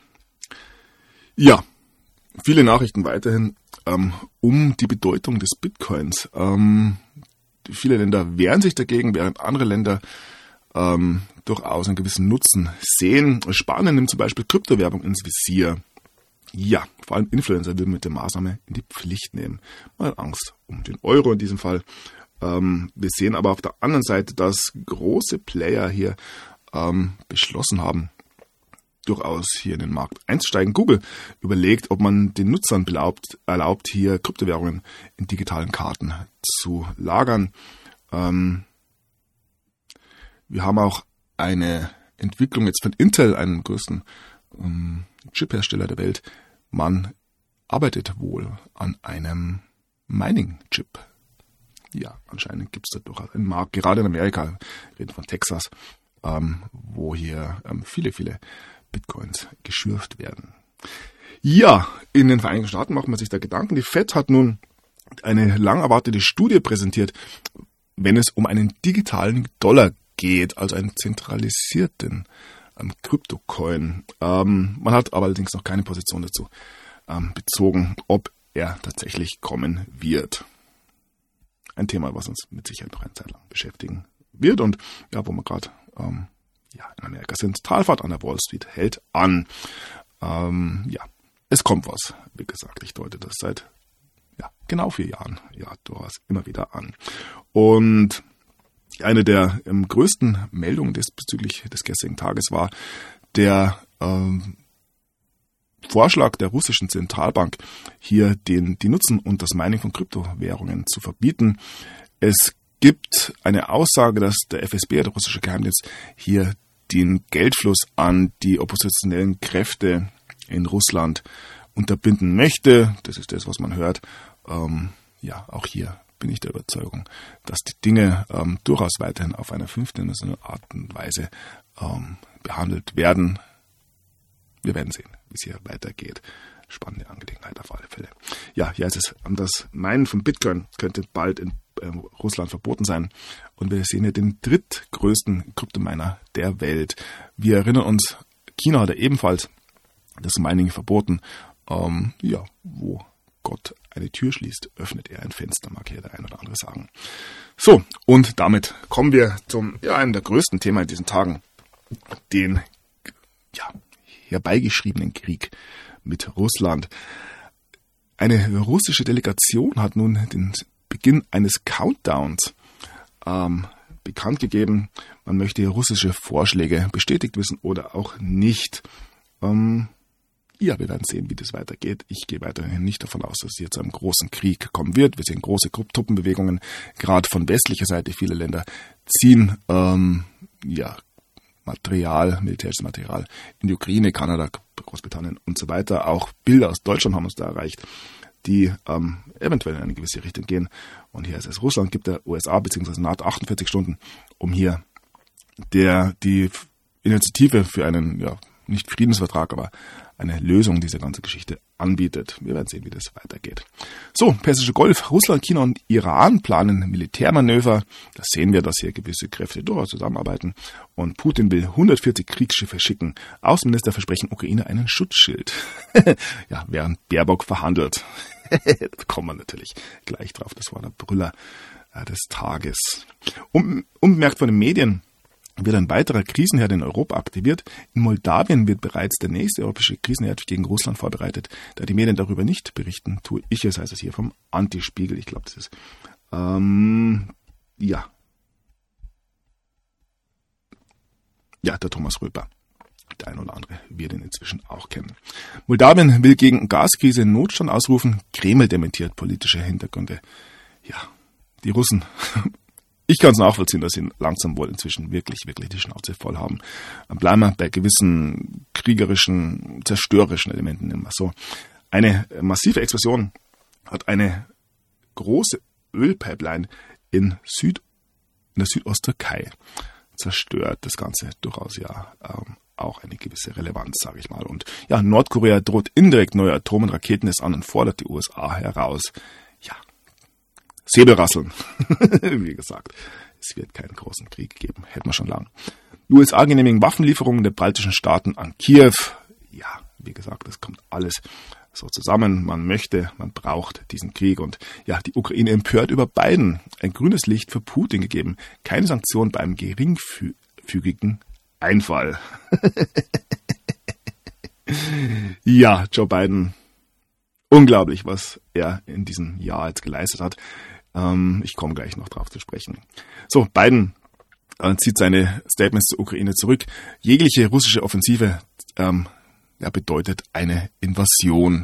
Ja, viele Nachrichten weiterhin um die Bedeutung des Bitcoins. Viele Länder wehren sich dagegen, während andere Länder durchaus einen gewissen Nutzen sehen. Spanien nimmt zum Beispiel Kryptowerbung ins Visier. Ja, vor allem Influencer will mit der Maßnahme in die Pflicht nehmen. Mal Angst um den Euro in diesem Fall. Wir sehen aber auf der anderen Seite, dass große Player hier beschlossen haben, durchaus hier in den Markt einzusteigen. Google überlegt, ob man den Nutzern erlaubt, hier Kryptowährungen in digitalen Karten zu lagern. Wir haben auch eine Entwicklung jetzt von Intel, einem größten Chip-Hersteller der Welt. Man arbeitet wohl an einem Mining-Chip. Ja, anscheinend gibt es da durchaus einen Markt, gerade in Amerika, wir reden von Texas, wo hier viele Bitcoins geschürft werden. Ja, in den Vereinigten Staaten macht man sich da Gedanken. Die Fed hat nun eine lang erwartete Studie präsentiert, wenn es um einen digitalen Dollar geht, also einen zentralisierten Kryptocoin. Man hat aber allerdings noch keine Position dazu bezogen, ob er tatsächlich kommen wird. Ein Thema, was uns mit Sicherheit noch eine Zeit lang beschäftigen wird und ja, wo wir gerade in Amerika sind. Talfahrt an der Wall Street hält an. Es kommt was. Wie gesagt, ich deute das seit genau 4 Jahren durchaus immer wieder an. Und eine der größten Meldungen bezüglich des gestrigen Tages war der Vorschlag der russischen Zentralbank, hier die Nutzen und das Mining von Kryptowährungen zu verbieten. Es gibt eine Aussage, dass der FSB, der russische Geheimdienst, hier den Geldfluss an die oppositionellen Kräfte in Russland unterbinden möchte. Das ist das, was man hört. Auch hier bin ich der Überzeugung, dass die Dinge durchaus weiterhin auf einer vernünftigen Art und Weise behandelt werden. Wir werden sehen, wie es hier weitergeht. Spannende Angelegenheit auf alle Fälle. Ja, hier ist es, das Meinen von Bitcoin könnte bald in Russland verboten sein. Und wir sehen hier den drittgrößten Kryptominer der Welt. Wir erinnern uns, China hat ebenfalls das Mining verboten, wo Gott eine Tür schließt, öffnet er ein Fenster, mag hier der ein oder andere sagen. So, und damit kommen wir zum einem der größten Themen in diesen Tagen, den herbeigeschriebenen Krieg mit Russland. Eine russische Delegation hat nun den Beginn eines Countdowns bekannt gegeben. Man möchte russische Vorschläge bestätigt wissen oder auch nicht. Wir werden sehen, wie das weitergeht. Ich gehe weiterhin nicht davon aus, dass es hier zu einem großen Krieg kommen wird. Wir sehen große Truppenbewegungen, gerade von westlicher Seite. Viele Länder ziehen militärisches Material in die Ukraine, Kanada, Großbritannien und so weiter. Auch Bilder aus Deutschland haben uns da erreicht, die eventuell in eine gewisse Richtung gehen. Und hier ist es Russland, gibt der USA bzw. NATO 48 Stunden, um hier die Initiative für einen, nicht Friedensvertrag, aber eine Lösung dieser ganzen Geschichte anbietet. Wir werden sehen, wie das weitergeht. So, Persische Golf, Russland, China und Iran planen Militärmanöver. Da sehen wir, dass hier gewisse Kräfte durchaus zusammenarbeiten. Und Putin will 140 Kriegsschiffe schicken. Außenminister versprechen Ukraine einen Schutzschild. Während Baerbock verhandelt. Da kommen wir natürlich gleich drauf. Das war der Brüller des Tages. Unbemerkt von den Medien wird ein weiterer Krisenherd in Europa aktiviert. In Moldawien wird bereits der nächste europäische Krisenherd gegen Russland vorbereitet. Da die Medien darüber nicht berichten, tue ich es, heißt es hier vom Antispiegel. Ich glaube, das ist der Thomas Röper. Der ein oder andere wird ihn inzwischen auch kennen. Moldawien will gegen Gaskrise Notstand ausrufen. Kreml dementiert politische Hintergründe. Ja, die Russen... Ich kann es nachvollziehen, dass sie langsam wohl inzwischen wirklich die Schnauze voll haben. Bleiben wir bei gewissen kriegerischen, zerstörerischen Elementen, nennen wir es so. Eine massive Explosion hat eine große Ölpipeline in der Südosttürkei zerstört. Das Ganze durchaus auch eine gewisse Relevanz, sage ich mal. Und Nordkorea droht indirekt neue Atom- und Raketentests an und fordert die USA heraus. Säbelrasseln. Wie gesagt, es wird keinen großen Krieg geben. Hätten wir schon lang. Die USA genehmigen Waffenlieferungen der baltischen Staaten an Kiew. Ja, wie gesagt, das kommt alles so zusammen. Man braucht diesen Krieg. Und die Ukraine empört über Biden. Ein grünes Licht für Putin gegeben. Keine Sanktionen bei einem geringfügigen Einfall. Joe Biden. Unglaublich, was er in diesem Jahr jetzt geleistet hat. Ich komme gleich noch drauf zu sprechen. So, Biden zieht seine Statements zur Ukraine zurück. Jegliche russische Offensive bedeutet eine Invasion.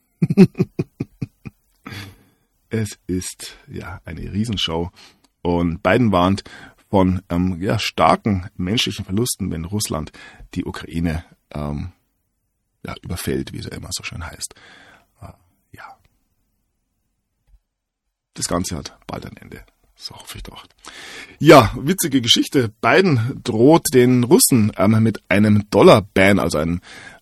Es ist eine Riesenshow. Und Biden warnt von starken menschlichen Verlusten, wenn Russland die Ukraine überfällt, wie es ja immer so schön heißt. Das Ganze hat bald ein Ende. So hoffe ich doch. Witzige Geschichte. Biden droht den Russen mit einem Dollar-Ban, also einem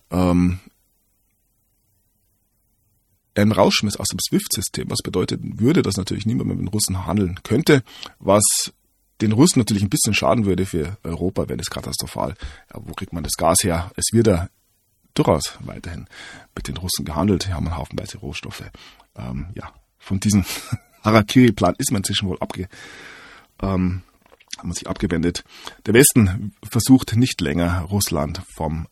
Rausschmiss aus dem SWIFT-System. Was würde, dass natürlich niemand mehr mit den Russen handeln könnte, was den Russen natürlich ein bisschen schaden würde. Für Europa wäre das katastrophal. Wo kriegt man das Gas her? Es wird da durchaus weiterhin mit den Russen gehandelt. Hier haben wir haufenweise Rohstoffe. Von diesem Harakiri-Plan ist man inzwischen wohl hat man sich abgewendet. Der Westen versucht nicht länger Russland vom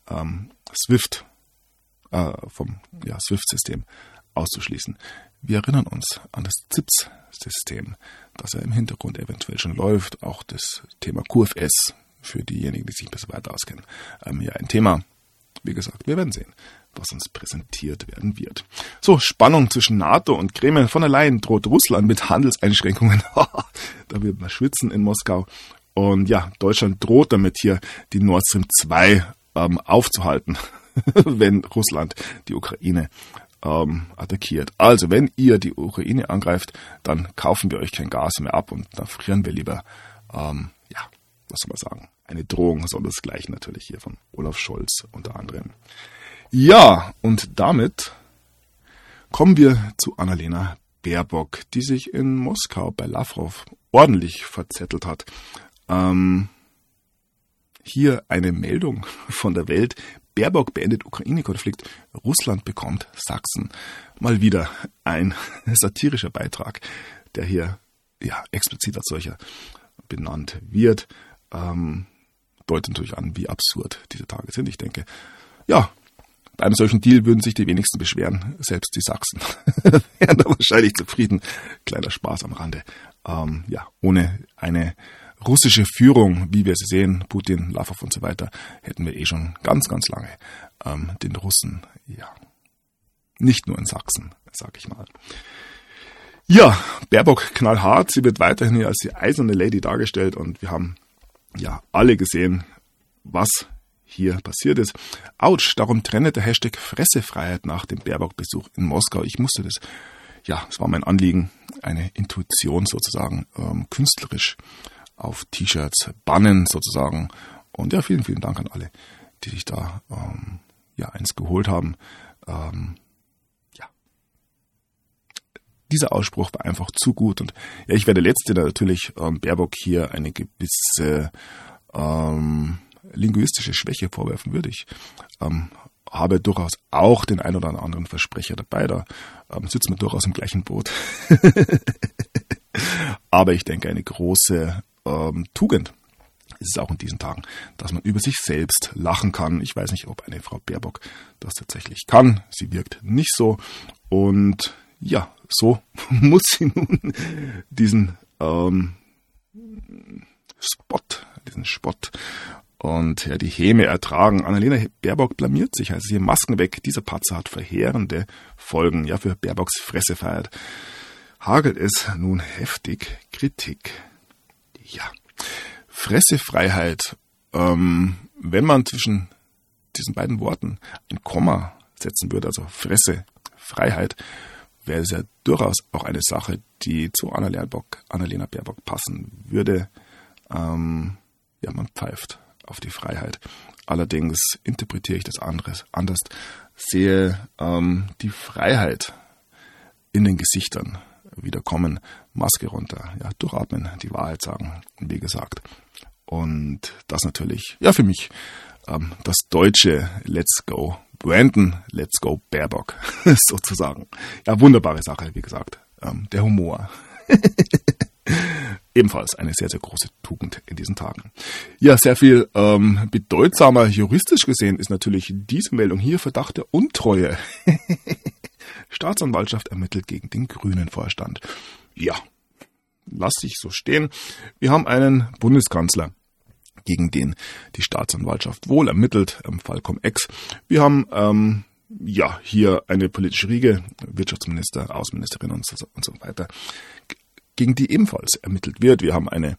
SWIFT-System auszuschließen. Wir erinnern uns an das CIPS-System, das ja im Hintergrund eventuell schon läuft. Auch das Thema QFS für diejenigen, die sich ein bisschen weiter auskennen. Ein Thema, wie gesagt, wir werden sehen, was uns präsentiert werden wird. So, Spannung zwischen NATO und Kreml. Von allein droht Russland mit Handelseinschränkungen. Da wird man schwitzen in Moskau. Und Deutschland droht damit hier die Nord Stream 2 aufzuhalten, wenn Russland die Ukraine attackiert. Also, wenn ihr die Ukraine angreift, dann kaufen wir euch kein Gas mehr ab und dann frieren wir lieber, was soll man sagen, eine Drohung, sondersgleichen natürlich hier von Olaf Scholz unter anderem. Und damit kommen wir zu Annalena Baerbock, die sich in Moskau bei Lavrov ordentlich verzettelt hat. hier eine Meldung von der Welt. Baerbock beendet Ukraine-Konflikt, Russland bekommt Sachsen. Mal wieder ein satirischer Beitrag, der hier explizit als solcher benannt wird. Deutet natürlich an, wie absurd diese Tage sind. Ich denke, bei einem solchen Deal würden sich die wenigsten beschweren, selbst die Sachsen wären da wahrscheinlich zufrieden. Kleiner Spaß am Rande. Ohne eine russische Führung, wie wir sie sehen, Putin, Lavrov und so weiter, hätten wir schon ganz, ganz lange den Russen, nicht nur in Sachsen, sag ich mal. Ja, Baerbock knallhart, sie wird weiterhin hier als die eiserne Lady dargestellt und wir haben alle gesehen, was hier passiert ist. Autsch, darum trennt der Hashtag Fressefreiheit nach dem Baerbock-Besuch in Moskau. Ich musste das, es war mein Anliegen, eine Intuition sozusagen künstlerisch auf T-Shirts bannen sozusagen. Und vielen, vielen Dank an alle, die sich da eins geholt haben. Dieser Ausspruch war einfach zu gut. Und ich wäre der Letzte, der natürlich Baerbock hier eine gewisse linguistische Schwäche vorwerfen würde. Ich habe durchaus auch den ein oder anderen Versprecher dabei. Da sitzen wir durchaus im gleichen Boot. Aber ich denke, eine große Tugend ist es auch in diesen Tagen, dass man über sich selbst lachen kann. Ich weiß nicht, ob eine Frau Baerbock das tatsächlich kann. Sie wirkt nicht so. Und so muss sie nun diesen Spott und die Häme ertragen. Annalena Baerbock blamiert sich, also hier Masken weg. Dieser Patzer hat verheerende Folgen. Für Baerbocks Fressefreiheit hagelt es nun heftig Kritik. Fressefreiheit. Wenn man zwischen diesen beiden Worten ein Komma setzen würde, also Fressefreiheit, wäre es ja durchaus auch eine Sache, die zu Annalena Baerbock passen würde. Man pfeift auf die Freiheit. Allerdings interpretiere ich das anders, sehe die Freiheit in den Gesichtern wieder kommen, Maske runter, durchatmen, die Wahrheit sagen, wie gesagt. Und das natürlich, für mich das deutsche Let's Go Brandon, Let's Go Baerbock sozusagen. Wunderbare Sache, wie gesagt. Der Humor. Ebenfalls eine sehr, sehr große Tugend in diesen Tagen. Sehr viel bedeutsamer juristisch gesehen ist natürlich diese Meldung hier, Verdacht der Untreue. Staatsanwaltschaft ermittelt gegen den grünen Vorstand. Lass ich so stehen. Wir haben einen Bundeskanzler, gegen den die Staatsanwaltschaft wohl ermittelt, im Fall Cum-Ex. Wir haben hier eine politische Riege, Wirtschaftsminister, Außenministerin und so weiter, gegen die ebenfalls ermittelt wird. Wir haben eine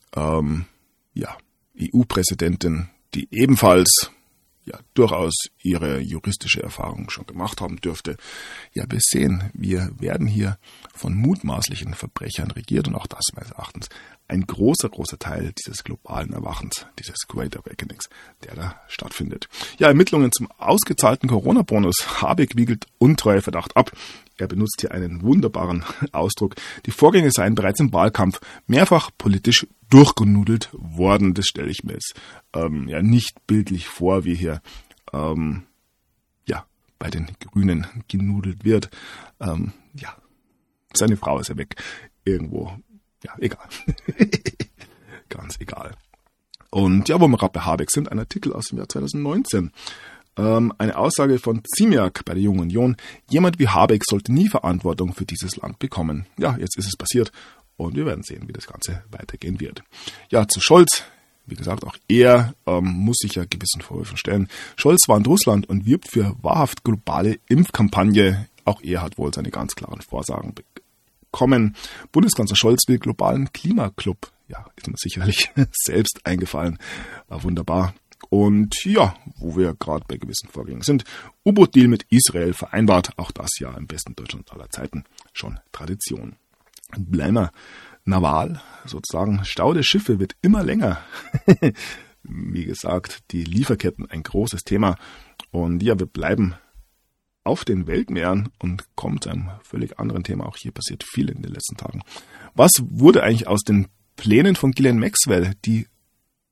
EU-Präsidentin, die ebenfalls durchaus ihre juristische Erfahrung schon gemacht haben dürfte. Wir sehen, wir werden hier von mutmaßlichen Verbrechern regiert und auch das meines Erachtens ein großer, großer Teil dieses globalen Erwachens, dieses Great Awakenings, der da stattfindet. Ermittlungen zum ausgezahlten Corona-Bonus. Habeck wiegelt Untreueverdacht ab. Er benutzt hier einen wunderbaren Ausdruck. Die Vorgänge seien bereits im Wahlkampf mehrfach politisch durchgenudelt worden. Das stelle ich mir jetzt nicht bildlich vor, wie hier bei den Grünen genudelt wird. Seine Frau ist ja weg. Irgendwo. Egal. Ganz egal. Und wo wir gerade bei Habeck sind, ein Artikel aus dem Jahr 2019. Eine Aussage von Ziemiak bei der Jungen Union. Jemand wie Habeck sollte nie Verantwortung für dieses Land bekommen. Jetzt ist es passiert und wir werden sehen, wie das Ganze weitergehen wird. Zu Scholz. Wie gesagt, auch er muss sich gewissen Vorwürfen stellen. Scholz warnt Russland und wirbt für wahrhaft globale Impfkampagne. Auch er hat wohl seine ganz klaren Vorsagen bekommen. Bundeskanzler Scholz will globalen Klimaclub. Ist mir sicherlich selbst eingefallen. Wunderbar. Und wo wir gerade bei gewissen Vorgängen sind, U-Boot-Deal mit Israel vereinbart. Auch das im besten Deutschland aller Zeiten schon Tradition. Bleiben wir naval, sozusagen. Stau der Schiffe wird immer länger. Wie gesagt, die Lieferketten ein großes Thema. Und wir bleiben auf den Weltmeeren und kommen zu einem völlig anderen Thema. Auch hier passiert viel in den letzten Tagen. Was wurde eigentlich aus den Plänen von Ghislaine Maxwell, die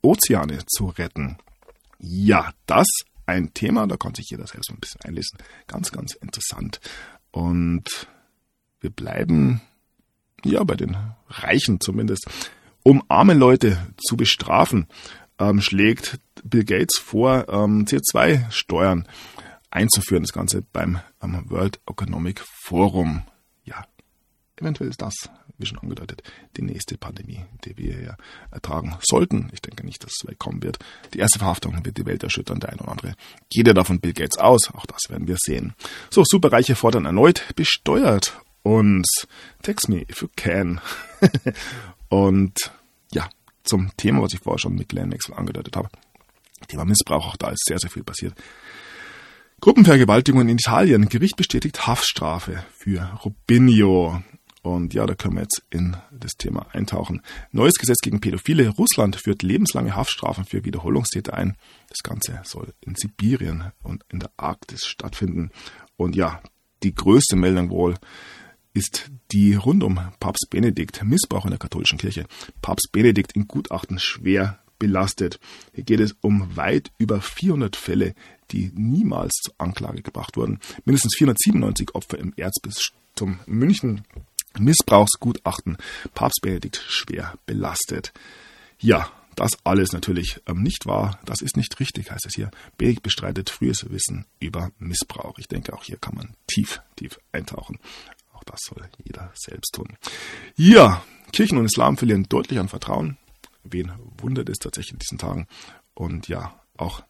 Ozeane zu retten. Ja, das ein Thema, da kann sich jeder selbst ein bisschen einlesen. Ganz, ganz interessant. Und wir bleiben ja bei den Reichen zumindest. Um arme Leute zu bestrafen, schlägt Bill Gates vor, CO2-Steuern einzuführen. Das Ganze beim World Economic Forum. Ja, eventuell ist das, wie schon angedeutet, die nächste Pandemie, die wir hier ertragen sollten. Ich denke nicht, dass es weit kommen wird. Die erste Verhaftung wird die Welt erschüttern, der eine oder andere geht ja davon Bill Gates aus. Auch das werden wir sehen. So, Superreiche fordern erneut besteuert uns. Text me if you can. Und ja, zum Thema, was ich vorher schon mit Ghislaine Maxwell angedeutet habe. Thema Missbrauch, auch da ist sehr, sehr viel passiert. Gruppenvergewaltigung in Italien. Gericht bestätigt Haftstrafe für Rubinho. Und ja, da können wir jetzt in das Thema eintauchen. Neues Gesetz gegen Pädophile. Russland führt lebenslange Haftstrafen für Wiederholungstäter ein. Das Ganze soll in Sibirien und in der Arktis stattfinden. Und ja, die größte Meldung wohl ist die rund um Papst Benedikt. Missbrauch in der katholischen Kirche. Papst Benedikt in Gutachten schwer belastet. Hier geht es um weit über 400 Fälle, die niemals zur Anklage gebracht wurden. Mindestens 497 Opfer im Erzbistum München. Missbrauchsgutachten. Papst Benedikt schwer belastet. Ja, das alles natürlich nicht wahr. Das ist nicht richtig, heißt es hier. Benedikt bestreitet frühes Wissen über Missbrauch. Ich denke, auch hier kann man tief eintauchen. Auch das soll jeder selbst tun. Ja, Kirchen und Islam verlieren deutlich an Vertrauen. Wen wundert es tatsächlich in diesen Tagen? Und ja, auch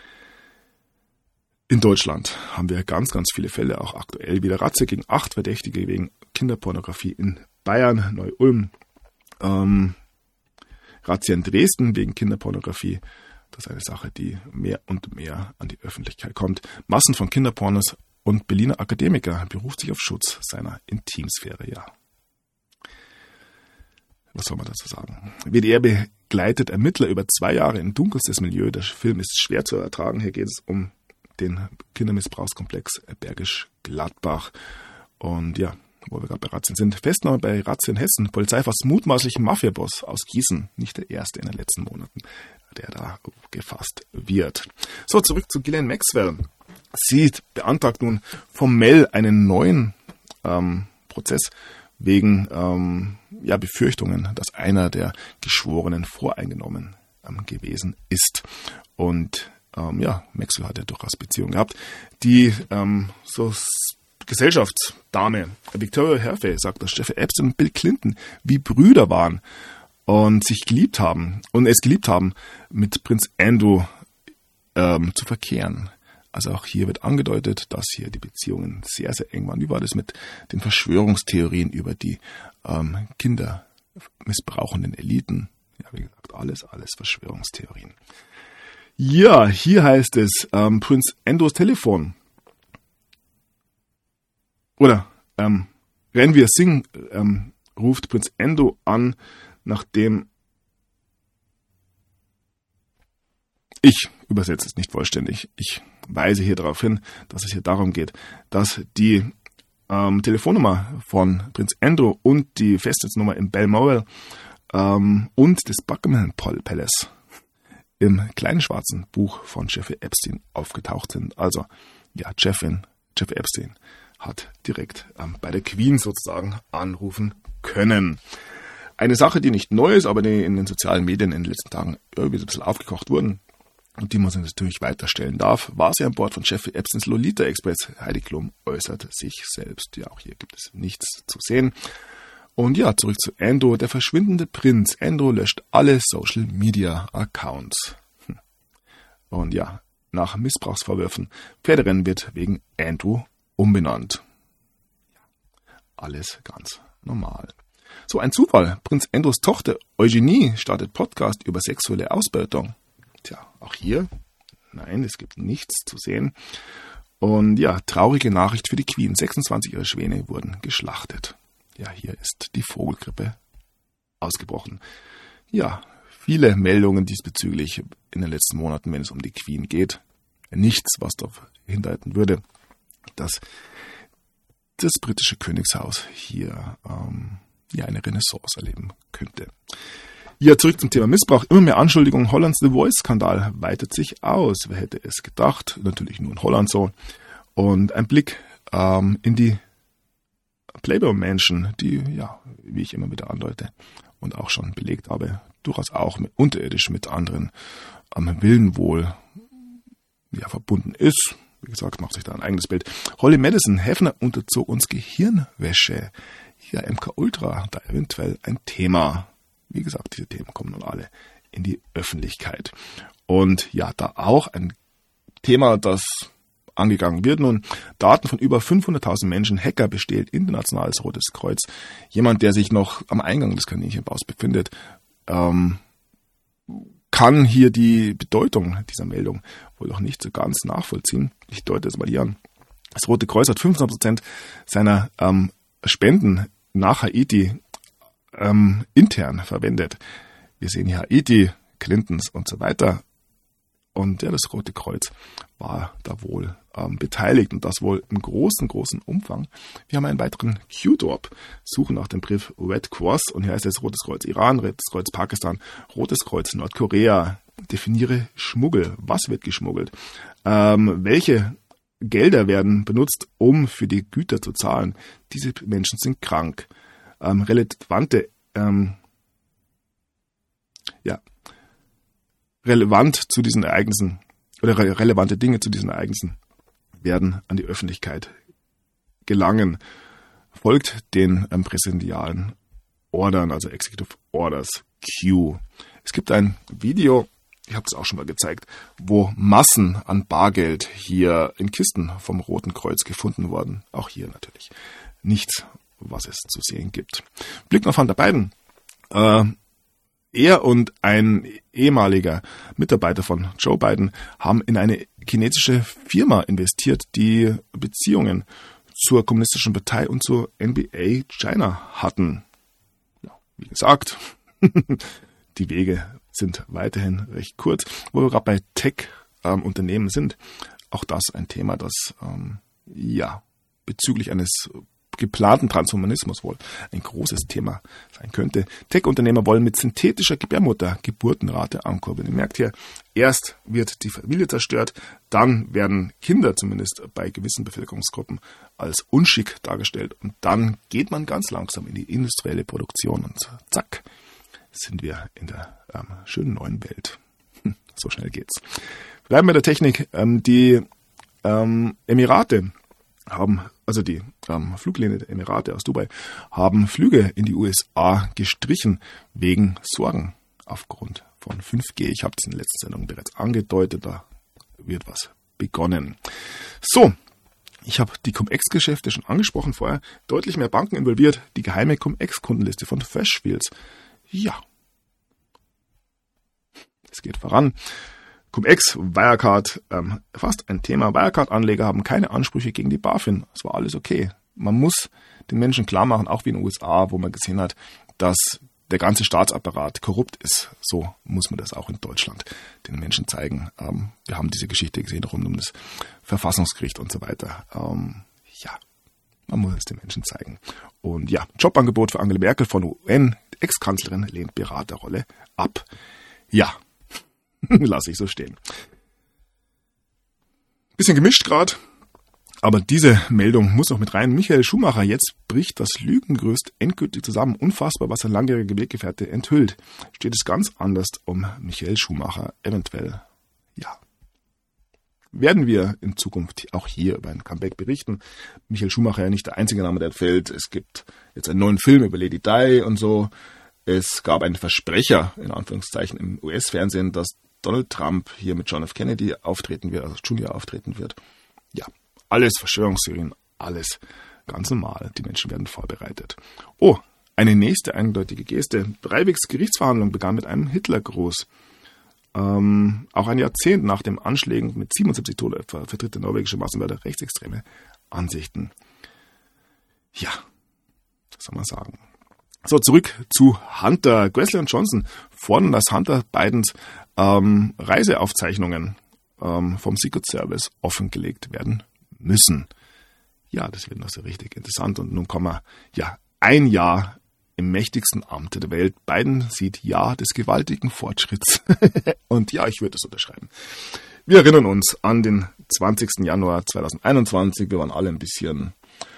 in Deutschland haben wir ganz, ganz viele Fälle, auch aktuell wieder Razzia gegen 8 Verdächtige wegen Kinderpornografie in Bayern, Neu-Ulm. Razzia in Dresden wegen Kinderpornografie. Das ist eine Sache, die mehr und mehr an die Öffentlichkeit kommt. Massen von Kinderpornos und Berliner Akademiker beruft sich auf Schutz seiner Intimsphäre. Ja. Was soll man dazu sagen? WDR begleitet Ermittler über 2 Jahre in dunkelstes Milieu. Der Film ist schwer zu ertragen. Hier geht es um den Kindermissbrauchskomplex Bergisch Gladbach. Und ja, wo wir gerade bei Razzien sind. Festnahme bei Razzia in Hessen. Polizei fasst mutmaßlichen Mafiaboss aus Gießen. Nicht der erste in den letzten Monaten, der da gefasst wird. So, zurück zu Ghislaine Maxwell. Sie beantragt nun formell einen neuen Prozess wegen Befürchtungen, dass einer der Geschworenen voreingenommen gewesen ist. Und Maxwell hat ja durchaus Beziehungen gehabt. Die Gesellschaftsdame Victoria Hervey sagt, dass Jeffrey Epstein und Bill Clinton wie Brüder waren und sich geliebt haben und es geliebt haben, mit Prinz Andrew zu verkehren. Also auch hier wird angedeutet, dass hier die Beziehungen sehr, sehr eng waren. Wie war das mit den Verschwörungstheorien über die kindermissbrauchenden Eliten? Ja, wie gesagt, alles Verschwörungstheorien. Ja, hier heißt es, Prinz Andrews Telefon. Oder Ranveer Singh ruft Prinz Andrew an, nachdem ich übersetze es nicht vollständig. Ich weise hier darauf hin, dass es hier darum geht, dass die Telefonnummer von Prinz Andrew und die Festnetznummer im Balmoral und des Buckingham Palace im kleinen schwarzen Buch von Jeffrey Epstein aufgetaucht sind. Also, ja, Jeffrey Epstein hat direkt bei der Queen sozusagen anrufen können. Eine Sache, die nicht neu ist, aber die in den sozialen Medien in den letzten Tagen irgendwie so ein bisschen aufgekocht wurden und die man sich natürlich weiterstellen darf, war sie an Bord von Jeffrey Epsteins Lolita Express. Heidi Klum äußert sich selbst. Ja, auch hier gibt es nichts zu sehen. Und ja, zurück zu Andrew, der verschwindende Prinz. Andrew löscht alle Social-Media-Accounts. Und ja, nach Missbrauchsvorwürfen, Pferderennen wird wegen Andrew umbenannt. Ja, alles ganz normal. So, ein Zufall. Prinz Andrews Tochter Eugenie startet Podcast über sexuelle Ausbeutung. Tja, auch hier, nein, es gibt nichts zu sehen. Und ja, traurige Nachricht für die Queen. 26 ihrer Schwäne wurden geschlachtet. Ja, hier ist die Vogelgrippe ausgebrochen. Ja, viele Meldungen diesbezüglich in den letzten Monaten, wenn es um die Queen geht. Nichts, was darauf hindeuten würde, dass das britische Königshaus hier eine Renaissance erleben könnte. Ja, zurück zum Thema Missbrauch. Immer mehr Anschuldigungen. Hollands The Voice-Skandal weitet sich aus. Wer hätte es gedacht? Natürlich nur in Holland so. Und ein Blick in die Playboy-Menschen, die, ja, wie ich immer wieder andeute und auch schon belegt habe, durchaus auch unterirdisch mit anderen am Willen wohl verbunden ist. Wie gesagt, macht sich da ein eigenes Bild. Holly Madison, Hefner unterzog uns Gehirnwäsche. Ja, MK Ultra, da eventuell ein Thema. Wie gesagt, diese Themen kommen nun alle in die Öffentlichkeit. Und ja, da auch ein Thema, das angegangen wird. Nun, Daten von über 500.000 Menschen, Hacker bestätigt Internationales Rotes Kreuz. Jemand, der sich noch am Eingang des Kaninchenbaus befindet, kann hier die Bedeutung dieser Meldung wohl noch nicht so ganz nachvollziehen. Ich deute es mal hier an. Das Rote Kreuz hat 25% seiner Spenden nach Haiti intern verwendet. Wir sehen hier Haiti, Clintons und so weiter. Und ja, das Rote Kreuz war da wohl beteiligt und das wohl im großen Umfang. Wir haben einen weiteren Q-Drop, suchen nach dem Brief Red Cross und hier heißt es Rotes Kreuz Iran, Rotes Kreuz Pakistan, Rotes Kreuz Nordkorea. Definiere Schmuggel. Was wird geschmuggelt? Welche Gelder werden benutzt, um für die Güter zu zahlen? Diese Menschen sind krank. Relevant zu diesen Ereignissen oder relevante Dinge zu diesen Ereignissen werden an die Öffentlichkeit gelangen. Folgt den präsidialen Ordern, also Executive Orders Q. Es gibt ein Video, ich habe es auch schon mal gezeigt, wo Massen an Bargeld hier in Kisten vom Roten Kreuz gefunden wurden. Auch hier natürlich nichts, was es zu sehen gibt. Blick nach Hunter Biden. Er und ein ehemaliger Mitarbeiter von Joe Biden haben in eine chinesische Firma investiert, die Beziehungen zur Kommunistischen Partei und zur NBA China hatten. Ja, wie gesagt, die Wege sind weiterhin recht kurz. Wo wir gerade bei Tech-Unternehmen sind, auch das ein Thema, das bezüglich eines geplanten Transhumanismus wohl ein großes Thema sein könnte. Tech-Unternehmer wollen mit synthetischer Gebärmutter Geburtenrate ankurbeln. Ihr merkt hier, erst wird die Familie zerstört, dann werden Kinder zumindest bei gewissen Bevölkerungsgruppen als unschick dargestellt und dann geht man ganz langsam in die industrielle Produktion und zack, sind wir in der schönen neuen Welt. So schnell geht's. Bleiben wir der Technik. Die Emirate haben, also die Fluglinie der Emirate aus Dubai, haben Flüge in die USA gestrichen wegen Sorgen aufgrund von 5G. Ich habe es in der letzten Sendung bereits angedeutet, da wird was begonnen. So, ich habe die Cum-Ex-Geschäfte schon angesprochen vorher. Deutlich mehr Banken involviert, die geheime Cum-Ex-Kundenliste von Freshfields. Ja, es geht voran. Cum-Ex, Wirecard, fast ein Thema. Wirecard-Anleger haben keine Ansprüche gegen die BaFin. Es war alles okay. Man muss den Menschen klar machen, auch wie in den USA, wo man gesehen hat, dass der ganze Staatsapparat korrupt ist. So muss man das auch in Deutschland den Menschen zeigen. Wir haben diese Geschichte gesehen rund um das Verfassungsgericht und so weiter. Man muss es den Menschen zeigen. Und ja, Jobangebot für Angela Merkel von UN. Ex-Kanzlerin lehnt Beraterrolle ab. Ja, lasse ich so stehen. Bisschen gemischt gerade, aber diese Meldung muss noch mit rein. Michael Schumacher, jetzt bricht das Lügengerüst endgültig zusammen. Unfassbar, was sein langjähriger Weggefährte enthüllt. Steht es ganz anders um Michael Schumacher. Eventuell, werden wir in Zukunft auch hier über ein Comeback berichten. Michael Schumacher ja nicht der einzige Name, der entfällt. Es gibt jetzt einen neuen Film über Lady Di und so. Es gab einen Versprecher, in Anführungszeichen, im US-Fernsehen, dass Donald Trump hier mit John F. Kennedy auftreten wird, also Junior auftreten wird. Ja, alles Verschwörungstheorien, alles ganz normal. Die Menschen werden vorbereitet. Oh, eine nächste eindeutige Geste. Breiviks Gerichtsverhandlung begann mit einem Hitlergruß. Auch ein Jahrzehnt nach den Anschlägen mit 77 Todesopfer vertritt der norwegische Massenmörder rechtsextreme Ansichten. Ja, was soll man sagen? So, zurück zu Hunter. Gressler und Johnson fordern, dass Hunter Bidens Reiseaufzeichnungen vom Secret Service offengelegt werden müssen. Ja, das wird noch so richtig interessant. Und nun kommen wir ein Jahr im mächtigsten Amt der Welt. Biden sieht ja des gewaltigen Fortschritts. Und ja, ich würde es unterschreiben. Wir erinnern uns an den 20. Januar 2021. Wir waren alle ein bisschen,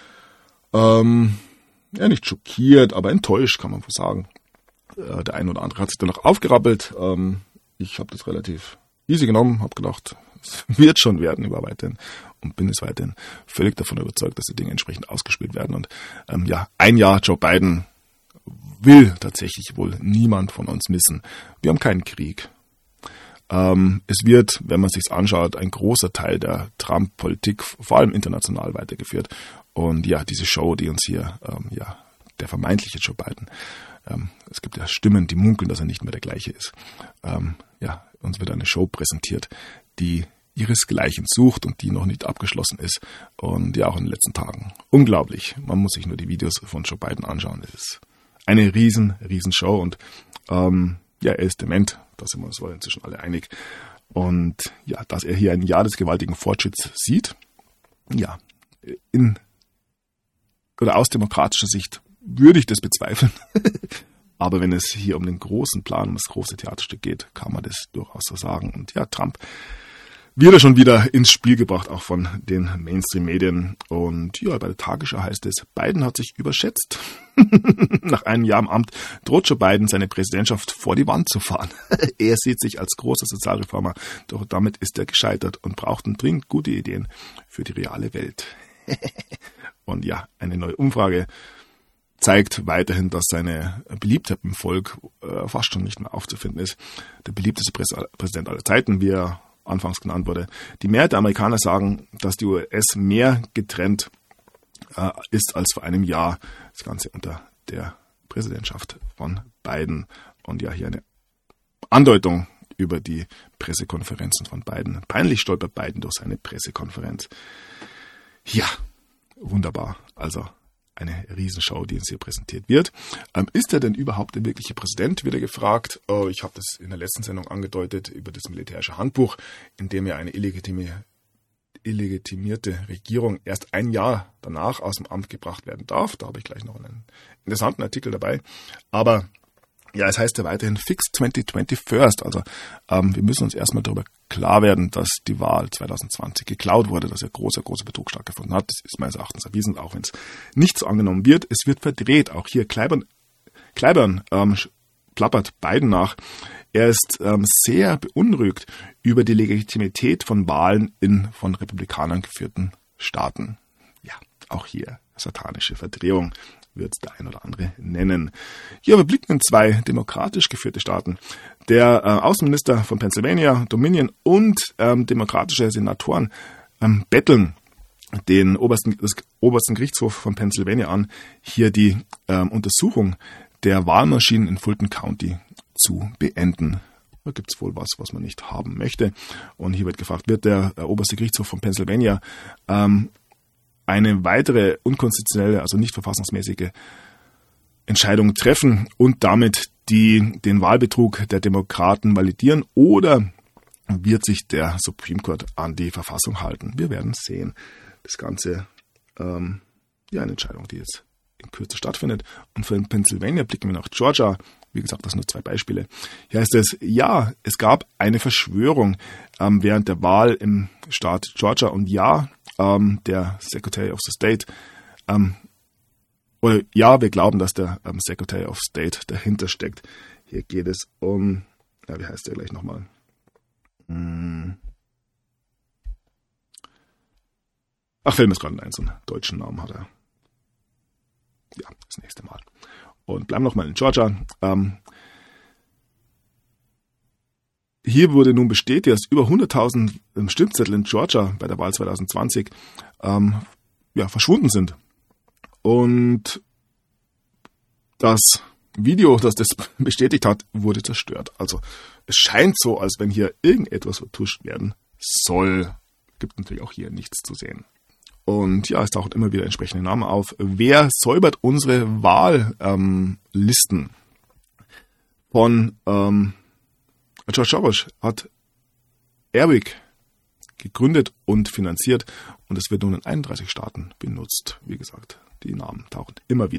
nicht schockiert, aber enttäuscht, kann man wohl sagen. Der eine oder andere hat sich danach aufgerappelt. Ich habe das relativ easy genommen, habe gedacht, es wird schon werden über weiterhin und bin es weiterhin völlig davon überzeugt, dass die Dinge entsprechend ausgespielt werden. Und ein Jahr Joe Biden will tatsächlich wohl niemand von uns missen. Wir haben keinen Krieg. Es wird, wenn man sich's anschaut, ein großer Teil der Trump-Politik, vor allem international, weitergeführt. Und ja, diese Show, die uns hier, der vermeintliche Joe Biden, es gibt ja Stimmen, die munkeln, dass er nicht mehr der gleiche ist. Uns wird eine Show präsentiert, die ihresgleichen sucht und die noch nicht abgeschlossen ist. Und ja, auch in den letzten Tagen. Unglaublich. Man muss sich nur die Videos von Joe Biden anschauen. Es ist eine riesen Show und er ist dement. Da sind wir uns wohl inzwischen alle einig. Und ja, dass er hier ein Jahr des gewaltigen Fortschritts sieht, ja, aus demokratischer Sicht würde ich das bezweifeln. Aber wenn es hier um den großen Plan, um das große Theaterstück geht, kann man das durchaus so sagen. Und ja, Trump wird er schon wieder ins Spiel gebracht, auch von den Mainstream-Medien. Und ja, bei der Tagesschau heißt es, Biden hat sich überschätzt. Nach einem Jahr im Amt droht Joe Biden, seine Präsidentschaft vor die Wand zu fahren. Er sieht sich als großer Sozialreformer, doch damit ist er gescheitert und braucht dringend gute Ideen für die reale Welt. Und ja, eine neue Umfrage zeigt weiterhin, dass seine Beliebtheit im Volk fast schon nicht mehr aufzufinden ist. Der beliebteste Präsident aller Zeiten, wie er anfangs genannt wurde. Die Mehrheit der Amerikaner sagen, dass die US mehr getrennt ist als vor einem Jahr. Das Ganze unter der Präsidentschaft von Biden. Und ja, hier eine Andeutung über die Pressekonferenzen von Biden. Peinlich stolpert Biden durch seine Pressekonferenz. Ja, wunderbar. Also eine Riesenshow, die uns hier präsentiert wird. Ist er denn überhaupt der wirkliche Präsident, wird er gefragt. Ich habe das in der letzten Sendung angedeutet über das militärische Handbuch, in dem ja eine illegitimierte Regierung erst ein Jahr danach aus dem Amt gebracht werden darf. Da habe ich gleich noch einen interessanten Artikel dabei. Aber ja, es heißt ja weiterhin Fix 2020 first. Also wir müssen uns erstmal darüber klar werden, dass die Wahl 2020 geklaut wurde, dass großer Betrug stattgefunden hat. Das ist meines Erachtens erwiesen, auch wenn es nicht so angenommen wird. Es wird verdreht. Auch hier Kleibern plappert Biden nach. Er ist sehr beunruhigt über die Legitimität von Wahlen in von Republikanern geführten Staaten. Ja, auch hier satanische Verdrehung wird es der ein oder andere nennen. Hier überblicken in 2 demokratisch geführte Staaten. Der Außenminister von Pennsylvania, Dominion und demokratische Senatoren betteln den obersten Gerichtshof von Pennsylvania an, hier die Untersuchung der Wahlmaschinen in Fulton County zu beenden. Da gibt es wohl was man nicht haben möchte. Und hier wird gefragt, wird der oberste Gerichtshof von Pennsylvania eine weitere unkonstitutionelle, also nicht verfassungsmäßige Entscheidung treffen und damit den Wahlbetrug der Demokraten validieren, oder wird sich der Supreme Court an die Verfassung halten? Wir werden sehen. Das Ganze, eine Entscheidung, die jetzt in Kürze stattfindet. Und für Pennsylvania blicken wir nach Georgia. Wie gesagt, das sind nur 2 Beispiele. Hier heißt es, ja, es gab eine Verschwörung während der Wahl im Staat Georgia und ja, der Secretary of State, wir glauben, dass der Secretary of State dahinter steckt. Hier geht es um, wie heißt der gleich nochmal? Fällt mir gerade ein, so einen deutschen Namen hat er. Ja, das nächste Mal. Und bleiben nochmal in Georgia. Hier wurde nun bestätigt, dass über 100.000 Stimmzettel in Georgia bei der Wahl 2020 verschwunden sind. Und das Video, das das bestätigt hat, wurde zerstört. Also es scheint so, als wenn hier irgendetwas vertuscht werden soll. Gibt natürlich auch hier nichts zu sehen. Und ja, es tauchen immer wieder entsprechende Namen auf. Wer säubert unsere Wahllisten? Von George Soros hat Airwick gegründet und finanziert und es wird nun in 31 Staaten benutzt. Wie gesagt, die Namen tauchen immer wieder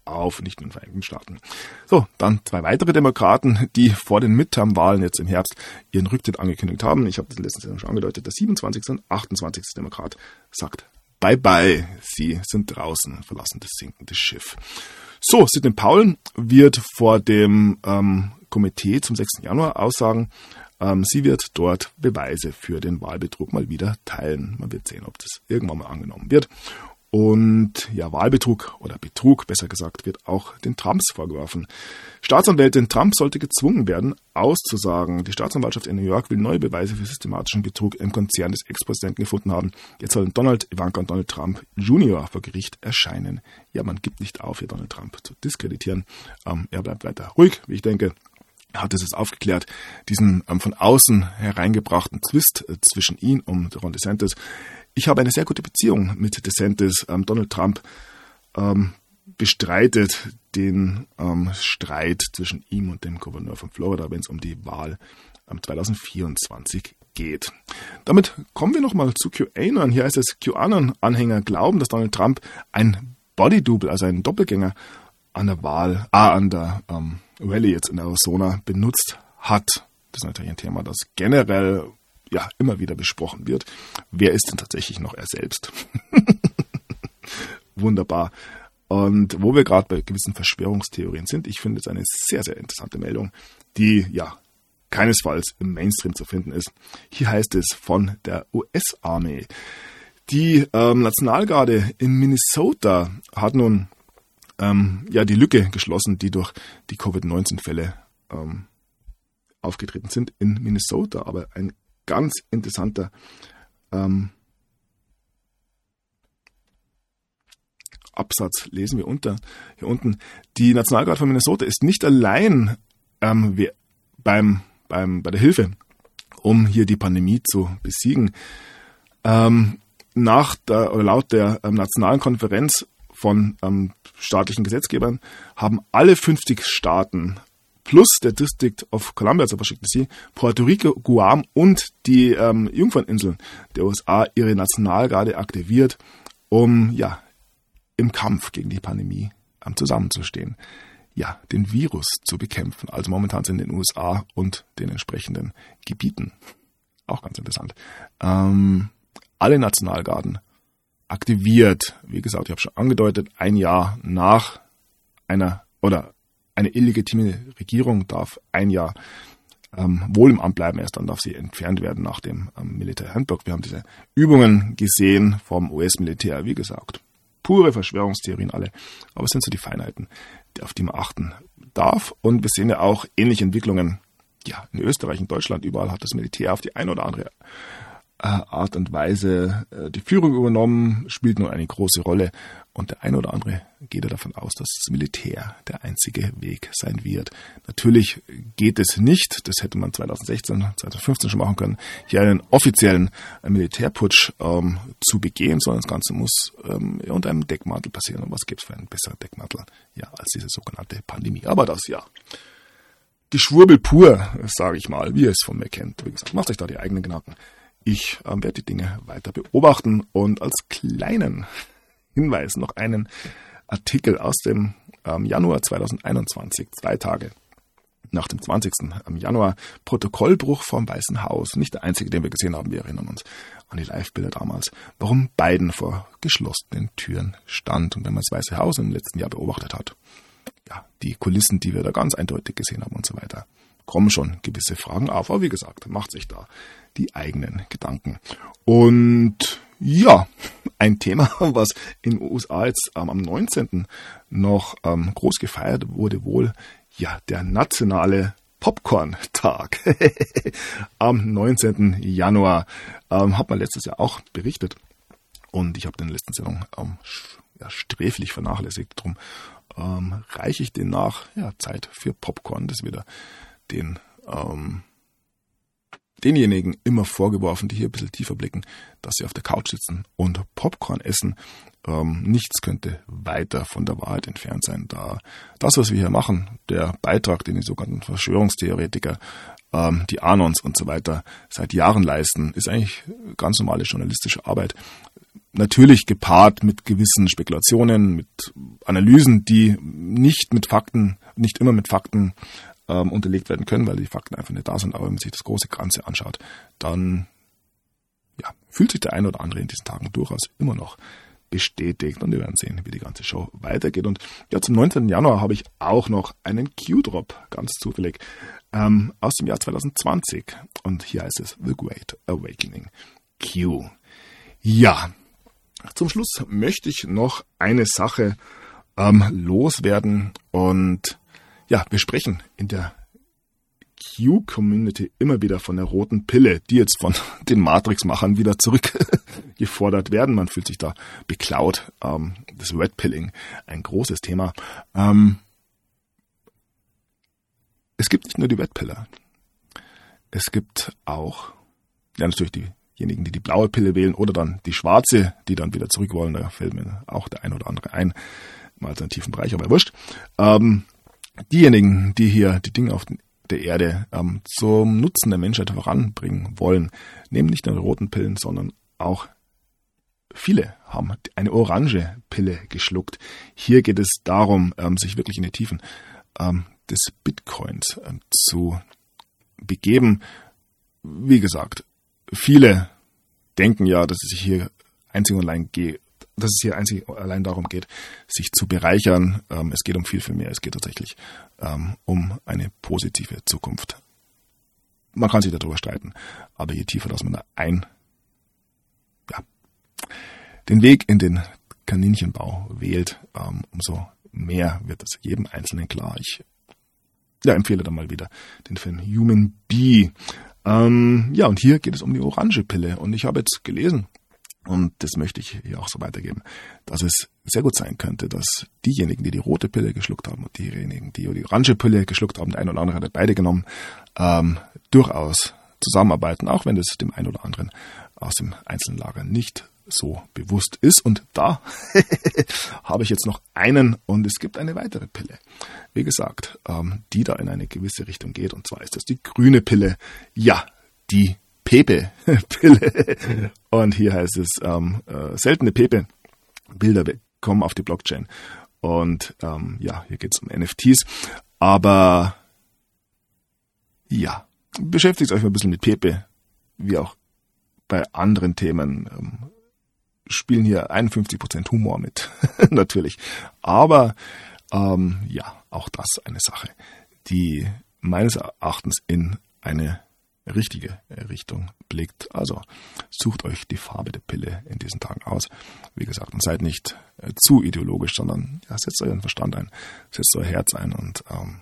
auf, nicht nur in den Vereinigten Staaten. So, dann 2 weitere Demokraten, die vor den Midterm-Wahlen jetzt im Herbst ihren Rücktritt angekündigt haben. Ich habe das letztens schon angedeutet, der 27. und 28. Demokrat sagt Bye-bye, sie sind draußen, verlassen das sinkende Schiff. So, Sidney Powell wird vor dem Komitee zum 6. Januar aussagen, sie wird dort Beweise für den Wahlbetrug mal wieder teilen. Man wird sehen, ob das irgendwann mal angenommen wird. Und ja, Wahlbetrug oder Betrug, besser gesagt, wird auch den Trumps vorgeworfen. Staatsanwältin Trump sollte gezwungen werden, auszusagen. Die Staatsanwaltschaft in New York will neue Beweise für systematischen Betrug im Konzern des Ex-Präsidenten gefunden haben. Jetzt sollen Donald, Ivanka und Donald Trump Jr. vor Gericht erscheinen. Ja, man gibt nicht auf, hier Donald Trump zu diskreditieren. Er bleibt weiter ruhig, wie ich denke. Er hat es jetzt aufgeklärt, diesen von außen hereingebrachten Zwist zwischen ihm und Ron DeSantis. Ich habe eine sehr gute Beziehung mit DeSantis. Donald Trump bestreitet den Streit zwischen ihm und dem Gouverneur von Florida, wenn es um die Wahl 2024 geht. Damit kommen wir nochmal zu QAnon. Hier heißt es, QAnon-Anhänger glauben, dass Donald Trump ein Body-Double, also einen Doppelgänger, an der Wahl, an der Rallye jetzt in Arizona benutzt hat. Das ist natürlich ein Thema, das generell ja immer wieder besprochen wird. Wer ist denn tatsächlich noch er selbst? Wunderbar. Und wo wir gerade bei gewissen Verschwörungstheorien sind, ich finde es eine sehr, sehr interessante Meldung, die ja keinesfalls im Mainstream zu finden ist. Hier heißt es von der US-Armee. Die Nationalgarde in Minnesota hat nun die Lücke geschlossen, die durch die Covid-19-Fälle aufgetreten sind in Minnesota. Aber ein ganz interessanter Absatz lesen wir hier unten. Die Nationalgarde von Minnesota ist nicht allein bei der Hilfe, um hier die Pandemie zu besiegen. Laut der Nationalen Konferenz von staatlichen Gesetzgebern haben alle 50 Staaten plus der District of Columbia, also Washington DC, Puerto Rico, Guam und die Jungferninseln der USA ihre Nationalgarde aktiviert, um im Kampf gegen die Pandemie zusammenzustehen, den Virus zu bekämpfen. Also momentan sind in den USA und den entsprechenden Gebieten, auch ganz interessant, alle Nationalgarden aktiviert. Wie gesagt, ich habe schon angedeutet, ein Jahr nach eine illegitime Regierung darf ein Jahr wohl im Amt bleiben, erst dann darf sie entfernt werden nach dem Militär-Handbook. Wir haben diese Übungen gesehen vom US-Militär, wie gesagt. Pure Verschwörungstheorien alle, aber es sind so die Feinheiten, auf die man achten darf. Und wir sehen ja auch ähnliche Entwicklungen. Ja, in Österreich, in Deutschland, überall hat das Militär auf die eine oder andere Art und Weise die Führung übernommen, spielt nur eine große Rolle. Und der eine oder andere geht davon aus, dass das Militär der einzige Weg sein wird. Natürlich geht es nicht, das hätte man 2016, 2015 schon machen können, hier einen offiziellen Militärputsch zu begehen, sondern das Ganze muss unter einem Deckmantel passieren. Und was gibt es für einen besseren Deckmantel als diese sogenannte Pandemie? Aber das Geschwurbel pur, sage ich mal, wie ihr es von mir kennt. Wie gesagt, macht euch da die eigenen Gedanken. Ich werde die Dinge weiter beobachten und als kleinen Hinweis noch einen Artikel aus dem Januar 2021, 2 Tage nach dem 20. Januar, Protokollbruch vom Weißen Haus. Nicht der einzige, den wir gesehen haben, wir erinnern uns an die Live-Bilder damals, warum Biden vor geschlossenen Türen stand. Und wenn man das Weiße Haus im letzten Jahr beobachtet hat, die Kulissen, die wir da ganz eindeutig gesehen haben und so weiter, kommen schon gewisse Fragen auf. Aber wie gesagt, macht sich da die eigenen Gedanken. Und ein Thema, was in den USA jetzt am 19. noch groß gefeiert wurde, wohl der nationale Popcorn-Tag. Am 19. Januar hat man letztes Jahr auch berichtet. Und ich habe den letzten Sendung sträflich vernachlässigt. Darum reiche ich den nach. Zeit für Popcorn. Das wieder denjenigen immer vorgeworfen, die hier ein bisschen tiefer blicken, dass sie auf der Couch sitzen und Popcorn essen. Nichts könnte weiter von der Wahrheit entfernt sein. Da das, was wir hier machen, der Beitrag, den die sogenannten Verschwörungstheoretiker, die Anons und so weiter seit Jahren leisten, ist eigentlich ganz normale journalistische Arbeit. natürlich gepaart mit gewissen Spekulationen, mit Analysen, die nicht immer mit Fakten unterlegt werden können, weil die Fakten einfach nicht da sind. Aber wenn man sich das große Ganze anschaut, dann fühlt sich der ein oder andere in diesen Tagen durchaus immer noch bestätigt. Und wir werden sehen, wie die ganze Show weitergeht. Und zum 19. Januar habe ich auch noch einen Q-Drop, ganz zufällig, aus dem Jahr 2020. Und hier heißt es The Great Awakening Q. Ja, zum Schluss möchte ich noch eine Sache loswerden. Und wir sprechen in der Q-Community immer wieder von der roten Pille, die jetzt von den Matrix-Machern wieder zurückgefordert werden. Man fühlt sich da beklaut. Das Red Pilling, ein großes Thema. Es gibt nicht nur die Red Pille. Es gibt auch, natürlich diejenigen, die die blaue Pille wählen oder dann die schwarze, die dann wieder zurück wollen. Da fällt mir auch der ein oder andere ein im alternativen Bereich, aber wurscht. Diejenigen, die hier die Dinge auf der Erde zum Nutzen der Menschheit voranbringen wollen, nehmen nicht nur die roten Pillen, sondern auch viele haben eine orange Pille geschluckt. Hier geht es darum, sich wirklich in die Tiefen des Bitcoins zu begeben. Wie gesagt, viele denken ja, dass es hier einzig und allein darum geht, sich zu bereichern. Es geht um viel, viel mehr. Es geht tatsächlich um eine positive Zukunft. Man kann sich darüber streiten, aber je tiefer, dass man da den Weg in den Kaninchenbau wählt, umso mehr wird es jedem Einzelnen klar. Ich empfehle dann mal wieder den Film Human Bee. Und hier geht es um die orange Pille. Und ich habe jetzt gelesen, und das möchte ich hier auch so weitergeben, dass es sehr gut sein könnte, dass diejenigen, die die rote Pille geschluckt haben und diejenigen, die die orange Pille geschluckt haben, der ein oder andere hat beide genommen, durchaus zusammenarbeiten, auch wenn es dem einen oder anderen aus dem einzelnen Lager nicht so bewusst ist. Und da habe ich jetzt noch einen und es gibt eine weitere Pille, wie gesagt, die da in eine gewisse Richtung geht. Und zwar ist das die grüne Pille. Ja, die Pepe-Pille. Und hier heißt es, seltene Pepe-Bilder kommen auf die Blockchain. Und hier geht es um NFTs. Aber beschäftigt euch mal ein bisschen mit Pepe, wie auch bei anderen Themen. Spielen hier 51% Humor mit, natürlich. Aber auch das eine Sache, die meines Erachtens in eine richtige Richtung blickt. Also sucht euch die Farbe der Pille in diesen Tagen aus. Wie gesagt, und seid nicht zu ideologisch, sondern setzt euren Verstand ein, setzt euer Herz ein und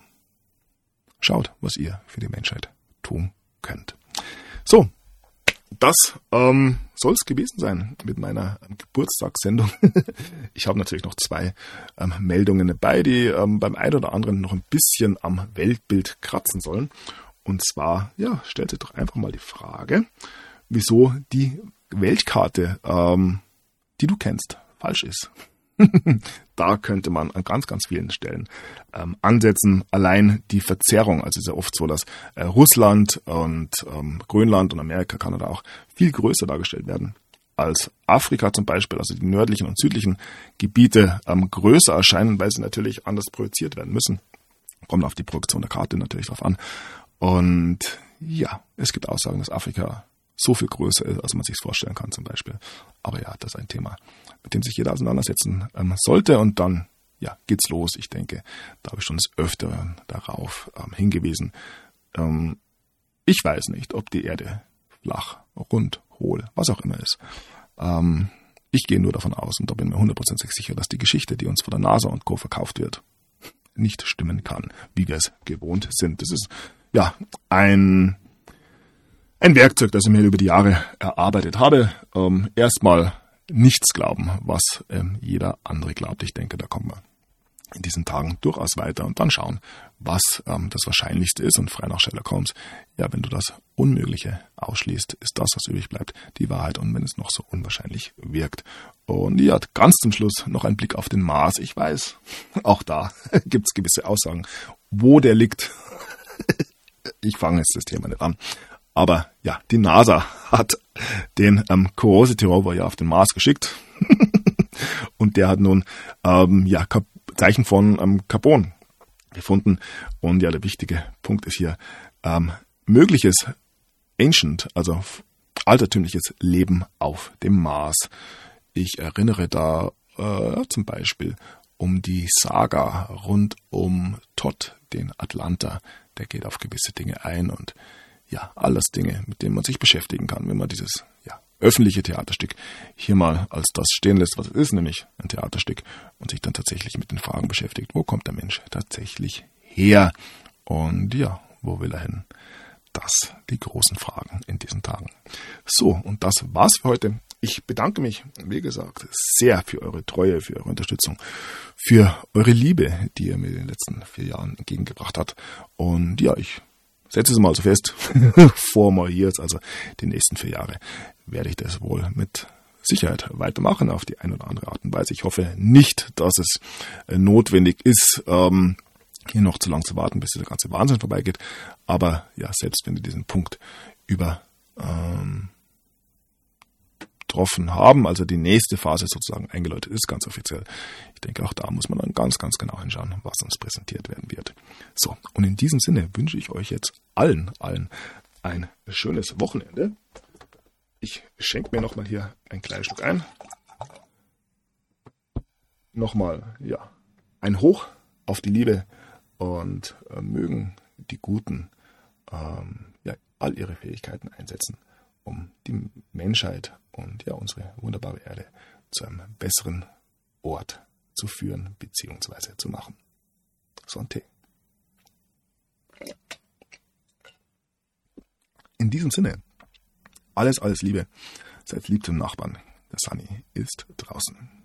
schaut, was ihr für die Menschheit tun könnt. So, das soll es gewesen sein mit meiner Geburtstagssendung. Ich habe natürlich noch 2 Meldungen dabei, die beim einen oder anderen noch ein bisschen am Weltbild kratzen sollen. Und zwar, stellt euch doch einfach mal die Frage, wieso die Weltkarte, die du kennst, falsch ist. Da könnte man an ganz, ganz vielen Stellen ansetzen. Allein die Verzerrung, also es ist ja oft so, dass Russland und Grönland und Amerika, Kanada auch viel größer dargestellt werden als Afrika zum Beispiel, also die nördlichen und südlichen Gebiete größer erscheinen, weil sie natürlich anders projiziert werden müssen. Kommt auf die Projektion der Karte natürlich drauf an. Und es gibt Aussagen, dass Afrika so viel größer ist, als man sich vorstellen kann zum Beispiel. Aber das ist ein Thema, mit dem sich jeder auseinandersetzen sollte. Und dann geht's los. Ich denke, da habe ich schon des Öfteren darauf hingewiesen. Ich weiß nicht, ob die Erde flach, rund, hohl, was auch immer ist. Ich gehe nur davon aus und da bin mir 100% sicher, dass die Geschichte, die uns von der NASA und Co. verkauft wird, nicht stimmen kann, wie wir es gewohnt sind. Das ist ein Werkzeug, das ich mir über die Jahre erarbeitet habe. Erstmal nichts glauben, was jeder andere glaubt. Ich denke, da kommen wir in diesen Tagen durchaus weiter und dann schauen, was das Wahrscheinlichste ist. Und frei nach Sherlock Holmes, wenn du das Unmögliche ausschließt, ist das, was übrig bleibt, die Wahrheit. Und wenn es noch so unwahrscheinlich wirkt. Und ganz zum Schluss noch ein Blick auf den Mars. Ich weiß, auch da gibt es gewisse Aussagen, wo der liegt. Ich fange jetzt das Thema nicht an. Aber ja, die NASA hat den Curiosity Rover ja auf den Mars geschickt. Und der hat nun Zeichen von Carbon gefunden. Und ja, der wichtige Punkt ist hier mögliches Ancient, also altertümliches Leben auf dem Mars. Ich erinnere da zum Beispiel um die Saga rund um Todd, den Atlanter. Der geht auf gewisse Dinge ein und ja, alles Dinge, mit denen man sich beschäftigen kann, wenn man dieses öffentliche Theaterstück hier mal als das stehen lässt, was es ist, nämlich ein Theaterstück, und sich dann tatsächlich mit den Fragen beschäftigt, wo kommt der Mensch tatsächlich her und ja, wo will er hin? Das die großen Fragen in diesen Tagen. So, und das war's für heute. Ich bedanke mich, wie gesagt, sehr für eure Treue, für eure Unterstützung, für eure Liebe, die ihr mir in den letzten 4 Jahren entgegengebracht habt. Und ja, ich setze es mal so fest, 4 more years, also die nächsten 4 Jahre, werde ich das wohl mit Sicherheit weitermachen auf die eine oder andere Art und Weise. Ich hoffe nicht, dass es notwendig ist, hier noch zu lang zu warten, bis dieser ganze Wahnsinn vorbeigeht. Aber ja, selbst wenn wir diesen Punkt übertroffen haben, also die nächste Phase sozusagen eingeläutet ist, ganz offiziell. Ich denke, auch da muss man dann ganz, ganz genau hinschauen, was uns präsentiert werden wird. So, und in diesem Sinne wünsche ich euch jetzt allen ein schönes Wochenende. Ich schenke mir nochmal hier ein kleines Stück ein. Nochmal, ja, ein Hoch auf die Liebe und mögen die Guten all ihre Fähigkeiten einsetzen, um die Menschheit und ja unsere wunderbare Erde zu einem besseren Ort zu führen bzw. zu machen. So ein Tee. In diesem Sinne, alles Liebe. Seid lieb zum Nachbarn. Der Sunny ist draußen.